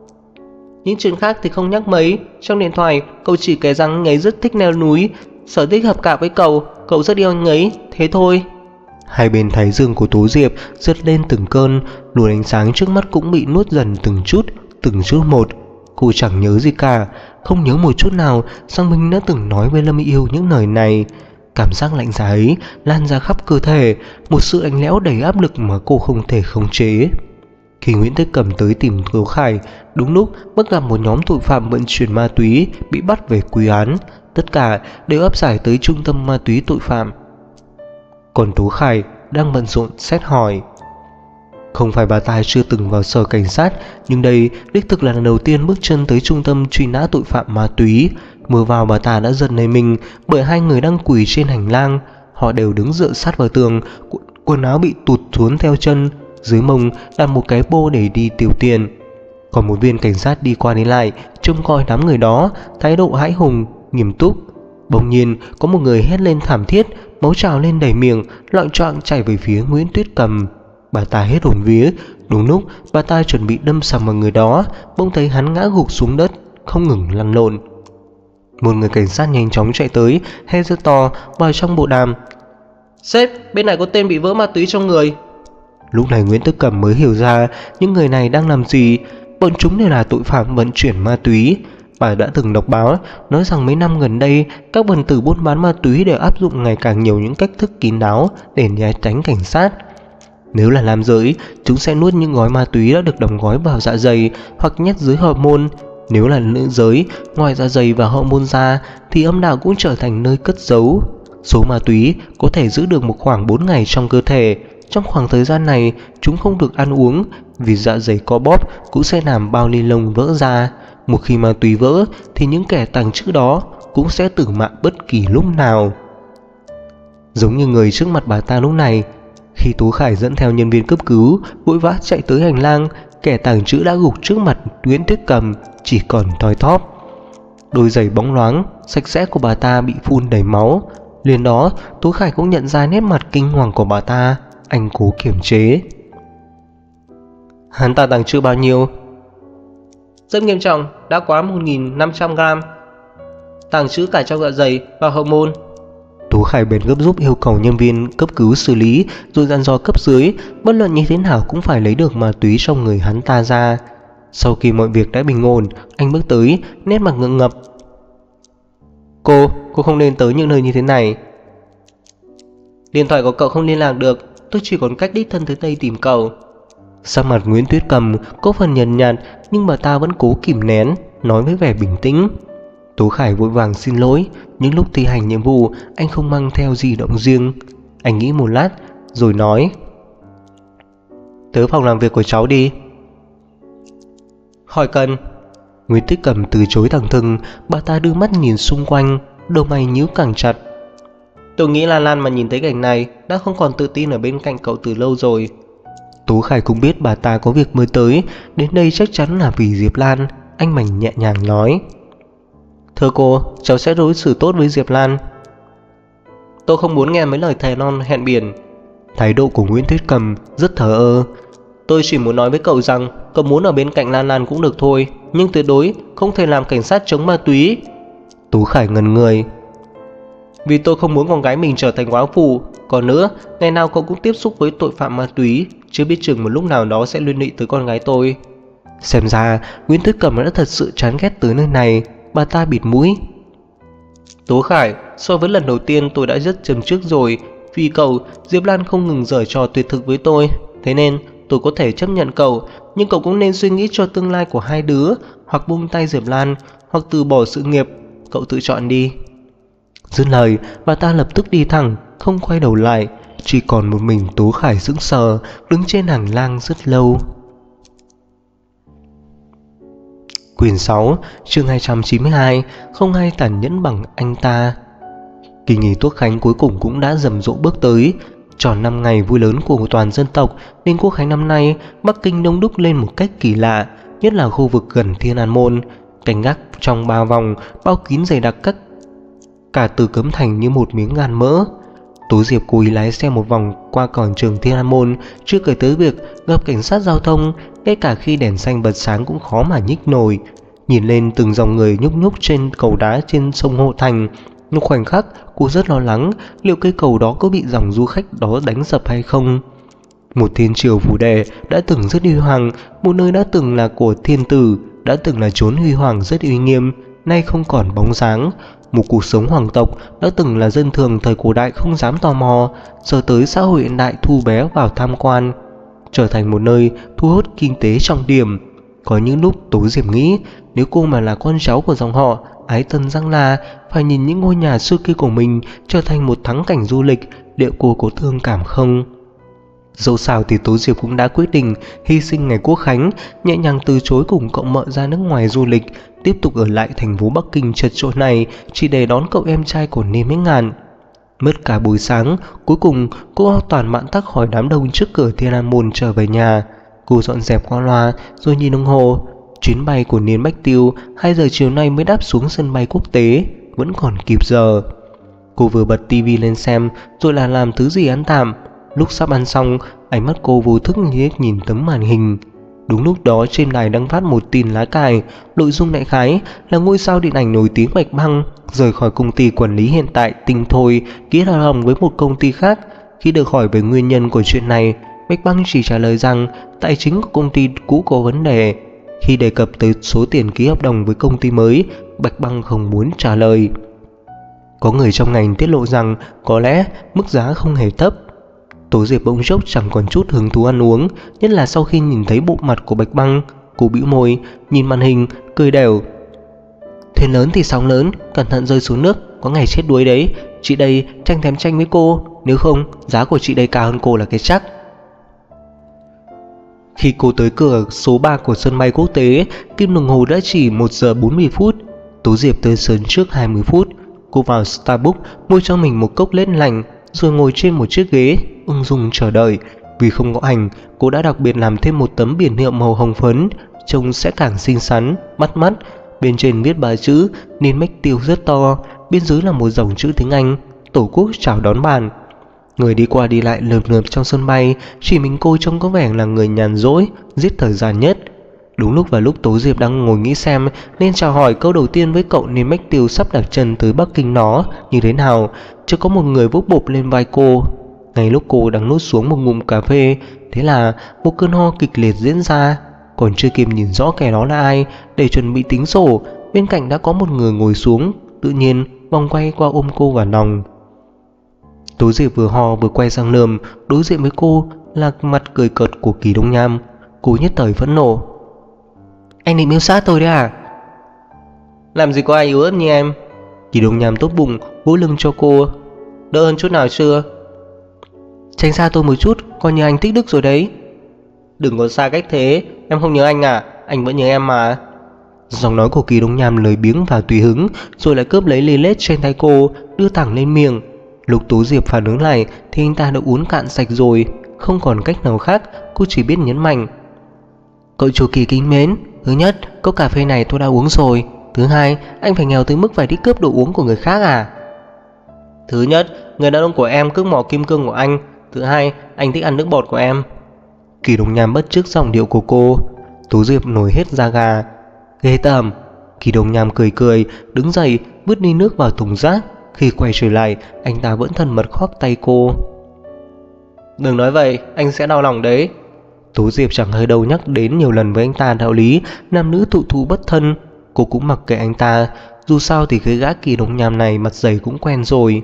Những chuyện khác thì không nhắc mấy. Trong điện thoại, cậu chỉ kể rằng anh ấy rất thích leo núi, sở thích hợp cả với cậu rất yêu anh ấy, thế thôi. Hai bên thái dương của Tú Diệp rớt lên từng cơn, luồng ánh sáng trước mắt cũng bị nuốt dần từng chút một. Cô chẳng nhớ gì cả, không nhớ một chút nào rằng mình đã từng nói với Lâm Yêu những lời này. Cảm giác lạnh giá ấy lan ra khắp cơ thể, một sự lạnh lẽo đầy áp lực mà cô không thể khống chế. Khi Nguyễn Tích Cầm tới tìm Tố Khải, đúng lúc bắt gặp một nhóm tội phạm vận chuyển ma túy bị bắt về quy án. Tất cả đều áp giải tới trung tâm ma túy tội phạm. Còn Tố Khải đang bận rộn xét hỏi. Không phải bà ta chưa từng vào sở cảnh sát, nhưng đây đích thực là lần đầu tiên bước chân tới trung tâm truy nã tội phạm ma túy. Vừa vào bà ta đã giật nảy mình bởi hai người đang quỳ trên hành lang. Họ đều đứng dựa sát vào tường, quần áo bị tụt xuống theo chân, dưới mông đặt một cái bô để đi tiêu tiền. Còn một viên cảnh sát đi qua đi lại trông coi đám người đó, thái độ hãi hùng, nghiêm túc. Bỗng nhiên có một người hét lên thảm thiết, máu trào lên đầy miệng, loạng choạng chạy về phía Nguyễn Tuyết Cầm. Bà ta hết hồn vía. Đúng lúc bà ta chuẩn bị đâm sầm vào người đó, bỗng thấy hắn ngã gục xuống đất, không ngừng lăn lộn. Một người cảnh sát nhanh chóng chạy tới, hét rất to vào trong bộ đàm. Sếp, bên này có tên bị vỡ ma túy trong người. Lúc này Nguyễn Tuyết Cầm mới hiểu ra những người này đang làm gì. Bọn chúng đều là tội phạm vận chuyển ma túy. Bà đã từng đọc báo nói rằng mấy năm gần đây, các phần tử buôn bán ma túy đều áp dụng ngày càng nhiều những cách thức kín đáo để né tránh cảnh sát. Nếu là nam giới, chúng sẽ nuốt những gói ma túy đã được đóng gói vào dạ dày hoặc nhét dưới hậu môn. Nếu là nữ giới, ngoài dạ dày và hậu môn ra thì âm đạo cũng trở thành nơi cất giấu. Số ma túy có thể giữ được một khoảng 4 ngày trong cơ thể. Trong khoảng thời gian này, chúng không được ăn uống, vì dạ dày co bóp cũng sẽ làm bao ni lông vỡ ra. Một khi ma túy vỡ thì những kẻ tàng trữ đó cũng sẽ tử mạng bất kỳ lúc nào. Giống như người trước mặt bà ta lúc này, khi Tú Khải dẫn theo nhân viên cấp cứu vội vã chạy tới hành lang, kẻ tàng trữ đã gục trước mặt Nguyễn Tuyết Cầm, chỉ còn thoi thóp. Đôi giày bóng loáng sạch sẽ của bà ta bị phun đầy máu. Liền đó Tú Khải cũng nhận ra nét mặt kinh hoàng của bà ta. Anh cố kiềm chế. Hắn ta tàng trữ bao nhiêu? Rất nghiêm trọng, đã quá 1.500 gram. Tàng trữ cả trong dạ dày và hậu môn. Tú Khải bèn gấp rút yêu cầu nhân viên cấp cứu xử lý, rồi dặn dò cấp dưới bất luận như thế nào cũng phải lấy được ma túy trong người hắn ta ra. Sau khi mọi việc đã bình ổn, anh bước tới, nét mặt ngượng ngập. Cô không nên tới những nơi như thế này. Điện thoại của cậu không liên lạc được, tôi chỉ còn cách đích thân tới đây tìm cậu. Sắc mặt Nguyễn Tuyết Cầm có phần nhợt nhạt, nhưng bà ta vẫn cố kìm nén, nói với vẻ bình tĩnh. Tú Khải vội vàng xin lỗi, những lúc thi hành nhiệm vụ anh không mang theo di động riêng. Anh nghĩ một lát rồi nói, tới phòng làm việc của cháu đi. Khỏi cần. Nguyễn Tuyết Cầm từ chối thẳng thừng. Bà ta đưa mắt nhìn xung quanh, đầu mày nhíu càng chặt. Tôi nghĩ là Lan mà nhìn thấy cảnh này đã không còn tự tin ở bên cạnh cậu từ lâu rồi. Tú Khải cũng biết bà ta có việc mới tới, đến đây chắc chắn là vì Diệp Lan. Anh mảnh nhẹ nhàng nói, thưa cô, cháu sẽ đối xử tốt với Diệp Lan. Tôi không muốn nghe mấy lời thề non hẹn biển. Thái độ của Nguyễn Tuyết Cầm rất thờ ơ. Tôi chỉ muốn nói với cậu rằng cậu muốn ở bên cạnh Lan cũng được thôi, nhưng tuyệt đối không thể làm cảnh sát chống ma túy. Tú Khải ngần người. Vì tôi không muốn con gái mình trở thành góa phụ. Còn nữa, ngày nào cậu cũng tiếp xúc với tội phạm ma túy, chưa biết chừng một lúc nào đó sẽ liên lụy tới con gái tôi. Xem ra Nguyễn Tuyết Cầm đã thật sự chán ghét tới nơi này. Bà ta bịt mũi. Tố Khải, so với lần đầu tiên tôi đã rất châm trước rồi. Vì cậu, Diệp Lan không ngừng giở trò tuyệt thực với tôi. Thế nên tôi có thể chấp nhận cậu, nhưng cậu cũng nên suy nghĩ cho tương lai của hai đứa. Hoặc buông tay Diệp Lan, hoặc từ bỏ sự nghiệp. Cậu tự chọn đi. Dứt lời, bà ta lập tức đi thẳng, không quay đầu lại. Chỉ còn một mình Tố Khải sững sờ, đứng trên hành lang rất lâu. Quyển 6, chương 292, không ai tàn nhẫn bằng anh ta. Kỳ nghỉ Quốc khánh cuối cùng cũng đã rầm rộ bước tới. Tròn 5 ngày vui lớn của toàn dân tộc, nên Quốc khánh năm nay Bắc Kinh đông đúc lên một cách kỳ lạ, nhất là khu vực gần Thiên An Môn. Canh gác trong 3 vòng bao kín dày đặc cả từ cấm thành như một miếng gan mỡ. Tố Diệp cố ý lái xe một vòng qua cổng trường Thiên An Môn, chưa kể tới việc gặp cảnh sát giao thông. Ngay cả khi đèn xanh bật sáng cũng khó mà nhích nổi. Nhìn lên từng dòng người nhúc nhúc trên cầu đá trên sông Hộ Thành, một khoảnh khắc cô rất lo lắng liệu cây cầu đó có bị dòng du khách đó đánh sập hay không. Một thiên triều phủ đề đã từng rất huy hoàng, một nơi đã từng là của thiên tử, đã từng là chốn huy hoàng rất uy nghiêm, nay không còn bóng dáng. Một cuộc sống hoàng tộc đã từng là dân thường thời cổ đại không dám tò mò, giờ tới xã hội hiện đại thu bé vào tham quan, trở thành một nơi thu hút kinh tế trọng điểm. Có những lúc Tố Diệp nghĩ, nếu cô mà là con cháu của dòng họ Ái Tân Giang La, phải nhìn những ngôi nhà xưa kia của mình trở thành một thắng cảnh du lịch, liệu cô có thương cảm không? Dẫu sao thì Tố Diệp cũng đã quyết định hy sinh ngày Quốc khánh, nhẹ nhàng từ chối cùng cậu mợ ra nước ngoài du lịch, tiếp tục ở lại thành phố Bắc Kinh chật chội này chỉ để đón cậu em trai của Niêm Mễ Ngạn. Mất cả buổi sáng, cuối cùng cô toàn mạn tắc khỏi đám đông trước cửa Thiên An Môn trở về nhà. Cô dọn dẹp qua loa rồi nhìn đồng hồ. Chuyến bay của Niên Bách Tiêu 2 giờ chiều nay mới đáp xuống sân bay quốc tế, vẫn còn kịp giờ. Cô vừa bật tivi lên xem rồi là làm thứ gì ăn tạm. Lúc sắp ăn xong, ánh mắt cô vô thức nhìn tấm màn hình. Đúng lúc đó trên đài đăng phát một tin lá cải, nội dung đại khái là ngôi sao điện ảnh nổi tiếng Bạch Băng rời khỏi công ty quản lý hiện tại Tinh Thôi, ký hợp đồng với một công ty khác. Khi được hỏi về nguyên nhân của chuyện này, Bạch Băng chỉ trả lời rằng tài chính của công ty cũ có vấn đề. Khi đề cập tới số tiền ký hợp đồng với công ty mới, Bạch Băng không muốn trả lời. Có người trong ngành tiết lộ rằng có lẽ mức giá không hề thấp. Tố Diệp bỗng chốc chẳng còn chút hứng thú ăn uống, nhất là sau khi nhìn thấy bộ mặt của Bạch Băng. Cô bĩu môi, nhìn màn hình, cười đều. Thuyền lớn thì sóng lớn, cẩn thận rơi xuống nước, có ngày chết đuối đấy. Chị đây tranh thèm tranh với cô, nếu không giá của chị đây cao hơn cô là cái chắc. Khi cô tới cửa số 3 của sân bay quốc tế, kim đồng hồ đã chỉ 1 giờ 40 phút. Tố Diệp tới sớm trước 20 phút. Cô vào Starbucks mua cho mình một cốc lết lạnh, rồi ngồi trên một chiếc ghế ung dung chờ đợi. Vì không có ảnh, cô đã đặc biệt làm thêm một tấm biển hiệu màu hồng phấn, trông sẽ càng xinh xắn, bắt mắt. Bên trên viết 3 chữ Niên Bách Tiêu rất to, bên dưới là một dòng chữ tiếng Anh: Tổ quốc chào đón bạn. Người đi qua đi lại lượp lượp trong sân bay, chỉ mình cô trông có vẻ là người nhàn rỗi, giết thời gian nhất. Đúng lúc vào lúc Tố Diệp đang ngồi nghĩ xem nên chào hỏi câu đầu tiên với cậu Niên Bách Tiêu sắp đặt chân tới Bắc Kinh nó như thế nào, chưa có một người vỗ bộp lên vai cô. Ngay lúc cô đang nuốt xuống một ngụm cà phê, thế là một cơn ho kịch liệt diễn ra. Còn chưa kịp nhìn rõ kẻ đó là ai để chuẩn bị tính sổ, bên cạnh đã có một người ngồi xuống, tự nhiên vòng quay qua ôm cô vào lòng. Tố Diệp vừa ho vừa quay sang lườm, đối diện với cô là mặt cười cợt của Kỳ Đông Nham. Cô nhất thời phẫn nộ. Anh định mưu sát tôi đấy à? Làm gì có ai yếu ớt như em. Kỳ Đông Nham tốt bụng vỗ lưng cho cô. Đỡ hơn chút nào chưa? Tránh xa tôi một chút, coi như anh thích Đức rồi đấy. Đừng có xa cách thế, em không nhớ anh à? Anh vẫn nhớ em mà. Giọng nói của Kỳ Đông Nham lười biếng và tùy hứng, rồi lại cướp lấy ly lết trên tay cô, đưa thẳng lên miệng. Lúc Tố Diệp phản ứng lại thì anh ta đã uống cạn sạch rồi. Không còn cách nào khác, cô chỉ biết nhấn mạnh. Cậu chủ Kỳ kính mến, thứ nhất, cốc cà phê này tôi đã uống rồi. Thứ hai, anh phải nghèo tới mức phải đi cướp đồ uống của người khác à? Thứ nhất, người đàn ông của em cướp mỏ kim cương của anh. Thứ hai, anh thích ăn nước bọt của em. Kỳ Đông Nham bất chước giọng điệu của cô. Tố Diệp nổi hết da gà. Ghê tởm. Kỳ Đông Nham cười cười, đứng dậy, vứt ly nước vào thùng rác. Khi quay trở lại, anh ta vẫn thân mật khoác tay cô. Đừng nói vậy, anh sẽ đau lòng đấy. Tố Diệp chẳng hơi đâu nhắc đến nhiều lần với anh ta đạo lý nam nữ thụ thụ bất thân. Cô cũng mặc kệ anh ta, dù sao thì cái gã Kỳ Đông Nham này mặt dày cũng quen rồi.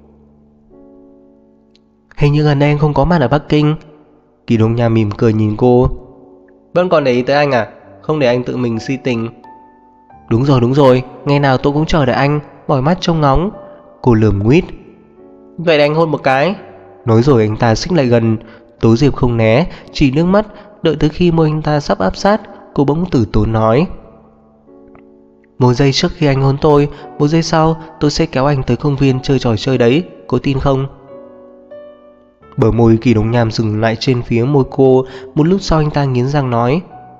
Hình như gần đây anh không có mặt ở Bắc Kinh. Kỳ Đông Nham mỉm cười nhìn cô. Vẫn còn để ý tới anh à? Không để anh tự mình si tình. Đúng rồi, ngày nào tôi cũng chờ đợi anh, mỏi mắt trông ngóng. Cô lườm nguýt. Vậy để anh hôn một cái. Nói rồi anh ta xích lại gần. Tố Diệp không né, chỉ nước mắt. Đợi tới khi môi anh ta sắp áp sát, cô bỗng từ tốn nói. 1 giây trước khi anh hôn tôi, 1 giây sau tôi sẽ kéo anh tới công viên chơi trò chơi đấy, có tin không? Bờ môi Kỳ Đông Nham dừng lại trên phía môi cô. Một lúc sau anh ta nghiến răng nói.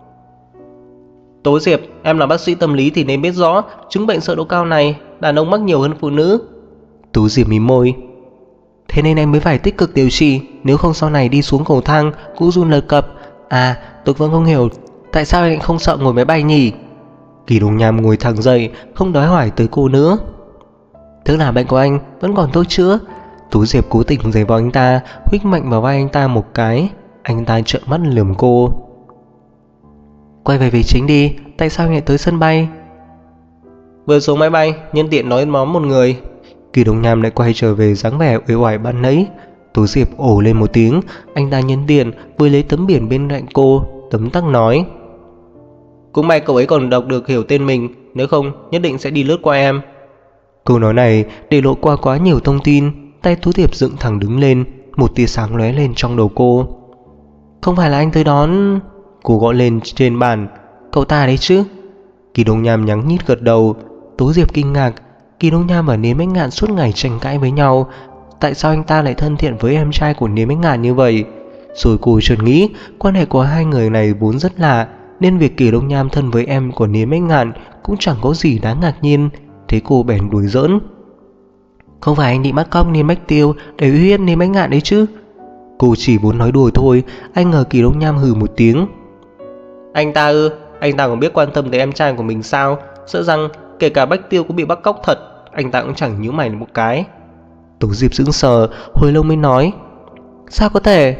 Tố Diệp, em là bác sĩ tâm lý thì nên biết rõ chứng bệnh sợ độ cao này đàn ông mắc nhiều hơn phụ nữ. Tố Diệp mím môi. Thế nên em mới phải tích cực điều trị, nếu không sau này đi xuống cầu thang cũng run lợt cập. À, tôi vẫn không hiểu tại sao anh không sợ ngồi máy bay nhỉ? Kỳ Đông Nham ngồi thẳng dậy, không đòi hỏi tới cô nữa. Tức là bệnh của anh vẫn còn thuốc chữa. Tố Diệp cố tình giày vào anh ta, huých mạnh vào vai anh ta một cái. Anh ta trợn mắt lườm cô. Quay về vị chính đi, tại sao anh lại tới sân bay? Vừa xuống máy bay, nhân tiện nói móm một người. Kỳ Đông Nham lại quay trở về dáng vẻ uể oải ban nãy. Tố Diệp ồ lên một tiếng. Anh ta nhân tiện vừa lấy tấm biển bên cạnh cô, tấm tắc nói. Cũng may cậu ấy còn đọc được hiểu tên mình, nếu không nhất định sẽ đi lướt qua em. Câu nói này để lộ qua quá nhiều thông tin. Tay Tố Diệp dựng thẳng đứng lên, một tia sáng lóe lên trong đầu cô. Không phải là anh tới đón... Cô gõ lên trên bàn. Cậu ta đấy chứ? Kỳ Đông Nham nhắng nhít gật đầu. Tố Diệp kinh ngạc. Kỳ Đông Nham và Niêm Bách Ngạn suốt ngày tranh cãi với nhau. Tại sao anh ta lại thân thiện với em trai của Niêm Bách Ngạn như vậy? Rồi cô chợt nghĩ quan hệ của hai người này vốn rất lạ, nên việc Kỳ Đông Nham thân với em của Niêm Bách Ngạn cũng chẳng có gì đáng ngạc nhiên. Thế cô bèn đùa giỡn. Không phải anh định bắt cóc Niêm Bách Tiêu để uy hiếp Niêm Bách Ngạn đấy chứ? Cô chỉ muốn nói đùa thôi. Anh ngờ Kỳ Đông Nham hừ một tiếng. Anh ta ư? Anh ta còn biết quan tâm tới em trai của mình sao? Sợ rằng kể cả Bách Tiêu cũng bị bắt cóc thật, anh ta cũng chẳng nhíu mày một cái. Tố Diệp sững sờ, hồi lâu mới nói. Sao có thể?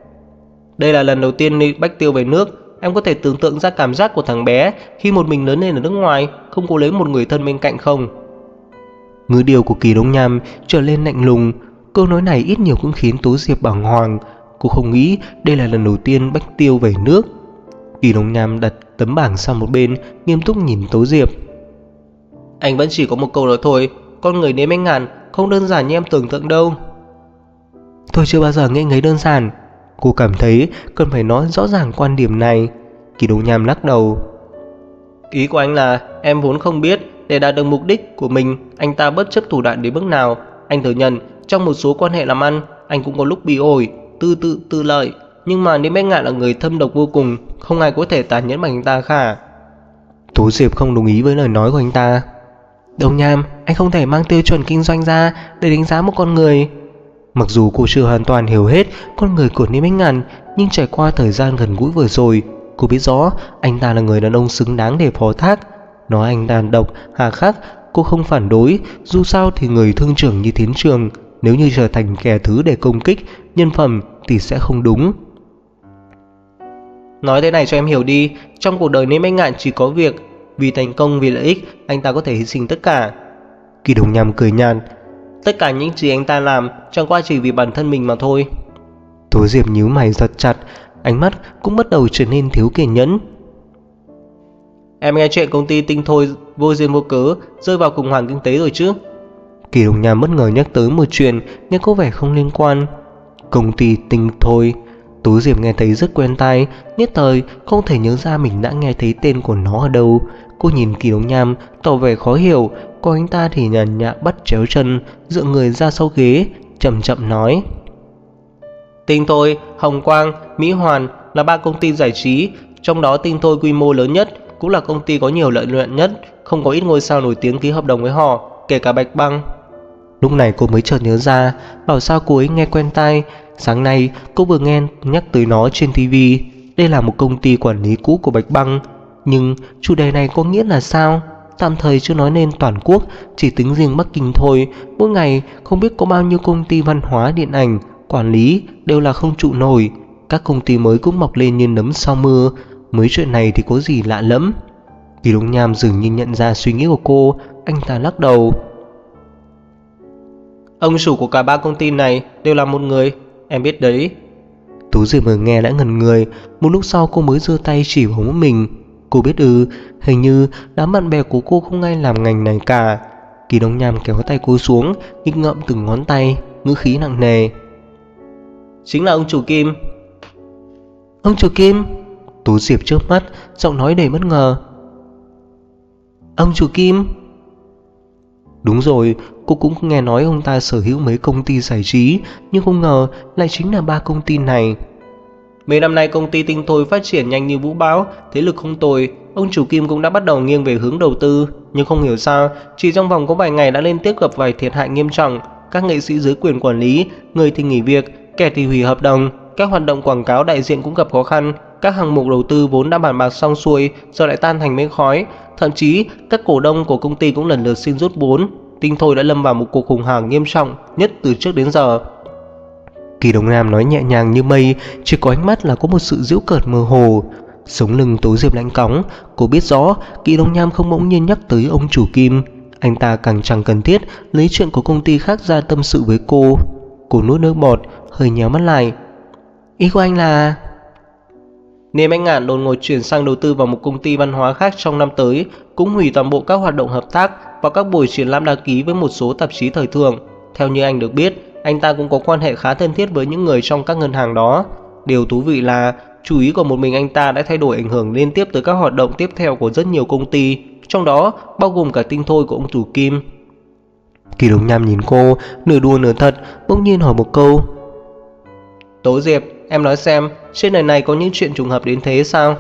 Đây là lần đầu tiên Bách Tiêu về nước. Em có thể tưởng tượng ra cảm giác của thằng bé khi một mình lớn lên ở nước ngoài, không có lấy một người thân bên cạnh không? Ngữ điệu của Kỳ Đông Nham trở lên lạnh lùng. Câu nói này ít nhiều cũng khiến Tố Diệp bàng hoàng. Cô không nghĩ đây là lần đầu tiên Bách Tiêu về nước. Kỳ Đông Nham đặt tấm bảng sang một bên, nghiêm túc nhìn Tố Diệp. Anh vẫn chỉ có một câu nói thôi. Con người Niêm Bách Ngạn không đơn giản như em tưởng tượng đâu. Tôi chưa bao giờ nghe ngấy đơn giản. Cô cảm thấy cần phải nói rõ ràng quan điểm này. Kỳ Đông Nham lắc đầu. Ý của anh là em vốn không biết để đạt được mục đích của mình, anh ta bất chấp thủ đoạn đến mức nào. Anh thừa nhận trong một số quan hệ làm ăn, anh cũng có lúc bị ổi, tư lợi. Nhưng mà Niêm Bách Ngạn là người thâm độc vô cùng, không ai có thể tàn nhẫn bằng anh ta cả. Tố Diệp không đồng ý với lời nói của anh ta. Đông Nham, anh không thể mang tiêu chuẩn kinh doanh ra để đánh giá một con người. Mặc dù cô chưa hoàn toàn hiểu hết con người của Niêm Bách Ngạn, nhưng trải qua thời gian gần gũi vừa rồi, cô biết rõ anh ta là người đàn ông xứng đáng để phó thác. Nói anh tàn độc, hà khắc, cô không phản đối. Dù sao thì người thương trưởng như Thiến Trường, nếu như trở thành kẻ thứ để công kích nhân phẩm thì sẽ không đúng. Nói thế này cho em hiểu đi. Trong cuộc đời Niêm Bách Ngạn chỉ có việc vì thành công, vì lợi ích, anh ta có thể hy sinh tất cả. Kỳ Đông Nham cười nhạt. Tất cả những gì anh ta làm chẳng qua chỉ vì bản thân mình mà thôi. Tố Diệp nhíu mày giật chặt, ánh mắt cũng bắt đầu trở nên thiếu kiên nhẫn. Em nghe chuyện công ty Tinh Thôi vô duyên vô cớ rơi vào khủng hoảng kinh tế rồi chứ? Kỳ Đông Nham bất ngờ nhắc tới một chuyện nhưng có vẻ không liên quan. Công ty Tinh Thôi. Tố Diệp nghe thấy rất quen tai, nhất thời không thể nhớ ra mình đã nghe thấy tên của nó ở đâu. Cô nhìn Kỳ Đông Nham tỏ vẻ khó hiểu, còn anh ta thì nhàn nhã bắt chéo chân, dựa người ra sau ghế, chậm chậm nói. Tinh Thôi, Hồng Quang, Mỹ Hoàn là 3 công ty giải trí, trong đó Tinh Thôi quy mô lớn nhất, cũng là công ty có nhiều lợi nhuận nhất, không có ít ngôi sao nổi tiếng ký hợp đồng với họ, kể cả Bạch Băng. Lúc này cô mới chợt nhớ ra, bảo sao cô ấy nghe quen tai. Sáng nay cô vừa nghe nhắc tới nó trên TV. Đây là một công ty quản lý cũ của Bạch Băng. Nhưng chủ đề này có nghĩa là sao? Tạm thời chưa nói nên toàn quốc, chỉ tính riêng Bắc Kinh thôi, mỗi ngày không biết có bao nhiêu công ty văn hóa, điện ảnh, quản lý đều là không trụ nổi. Các công ty mới cũng mọc lên như nấm sau mưa. Mấy chuyện này thì có gì lạ lẫm? Kỳ Đông Nham dường như nhận ra suy nghĩ của cô, anh ta lắc đầu. Ông chủ của cả 3 công ty này đều là một người, em biết đấy. Tú Diệp vừa nghe đã ngẩn người, một lúc sau cô mới giơ tay chỉ vào mũi mình. Cô biết hình như đám bạn bè của cô không ai làm ngành này cả. Kỳ Đông Nham kéo tay cô xuống, nghịch ngợm từng ngón tay, ngữ khí nặng nề. Chính là ông chủ Kim. Ông chủ Kim? Tú Diệp chớp mắt, giọng nói đầy bất ngờ. Ông chủ Kim? Đúng rồi, cô cũng nghe nói ông ta sở hữu mấy công ty giải trí, nhưng không ngờ lại chính là 3 công ty này. Mấy năm nay công ty Tinh Thôi phát triển nhanh như vũ bão, thế lực không tồi, ông chủ Kim cũng đã bắt đầu nghiêng về hướng đầu tư, nhưng không hiểu sao, chỉ trong vòng có vài ngày đã liên tiếp gặp vài thiệt hại nghiêm trọng. Các nghệ sĩ dưới quyền quản lý, người thì nghỉ việc, kẻ thì hủy hợp đồng, các hoạt động quảng cáo đại diện cũng gặp khó khăn, các hạng mục đầu tư vốn đã bàn bạc xong xuôi giờ lại tan thành mây khói, thậm chí các cổ đông của công ty cũng lần lượt xin rút vốn. Tinh Thôi đã lâm vào một cuộc khủng hoảng nghiêm trọng nhất từ trước đến giờ. Kỳ Đông Nam nói nhẹ nhàng như mây, chỉ có ánh mắt là có một sự giễu cợt mơ hồ. Sống lưng Tú Diệp lạnh cóng, cô biết rõ Kỳ Đông Nam không bỗng nhiên nhắc tới ông chủ Kim, anh ta càng chẳng cần thiết lấy chuyện của công ty khác ra tâm sự với cô. Cô nuốt nước bọt, hơi nhéo mắt lại. Ý của anh là... Niêm Anh Ngạn đột ngột chuyển sang đầu tư vào một công ty văn hóa khác trong năm tới, cũng hủy toàn bộ các hoạt động hợp tác và các buổi triển lãm đăng ký với một số tạp chí thời thượng. Theo như anh được biết, anh ta cũng có quan hệ khá thân thiết với những người trong các ngân hàng đó. Điều thú vị là chú ý của một mình anh ta đã thay đổi ảnh hưởng liên tiếp tới các hoạt động tiếp theo của rất nhiều công ty, trong đó bao gồm cả Tinh Thôi của ông chủ Kim. Kỳ Đông Nham nhìn cô, nửa đùa nửa thật, bỗng nhiên hỏi một câu. Tố Diệp, em nói xem, trên đời này có những chuyện trùng hợp đến thế sao?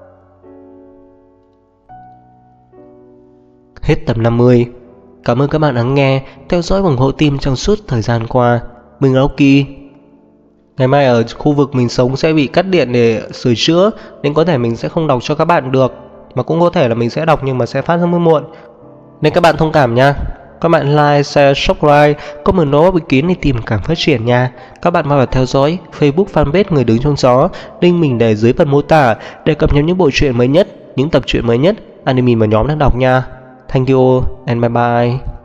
Hết tập 50. Cảm ơn các bạn lắng nghe, theo dõi ủng hộ team trong suốt thời gian qua. Mình là Oki. Ngày mai ở khu vực mình sống sẽ bị cắt điện để sửa chữa, nên có thể mình sẽ không đọc cho các bạn được. Mà cũng có thể là mình sẽ đọc nhưng mà sẽ phát rất muộn, nên các bạn thông cảm nha. Các bạn like, share, subscribe, comment nó ý kiến để tìm cảm phát triển nha. Các bạn vào theo dõi Facebook fanpage Người Đứng Trong Gió, link mình để dưới phần mô tả để cập nhật những bộ truyện mới nhất, những tập truyện mới nhất anime mà nhóm đang đọc nha. Thank you and bye bye.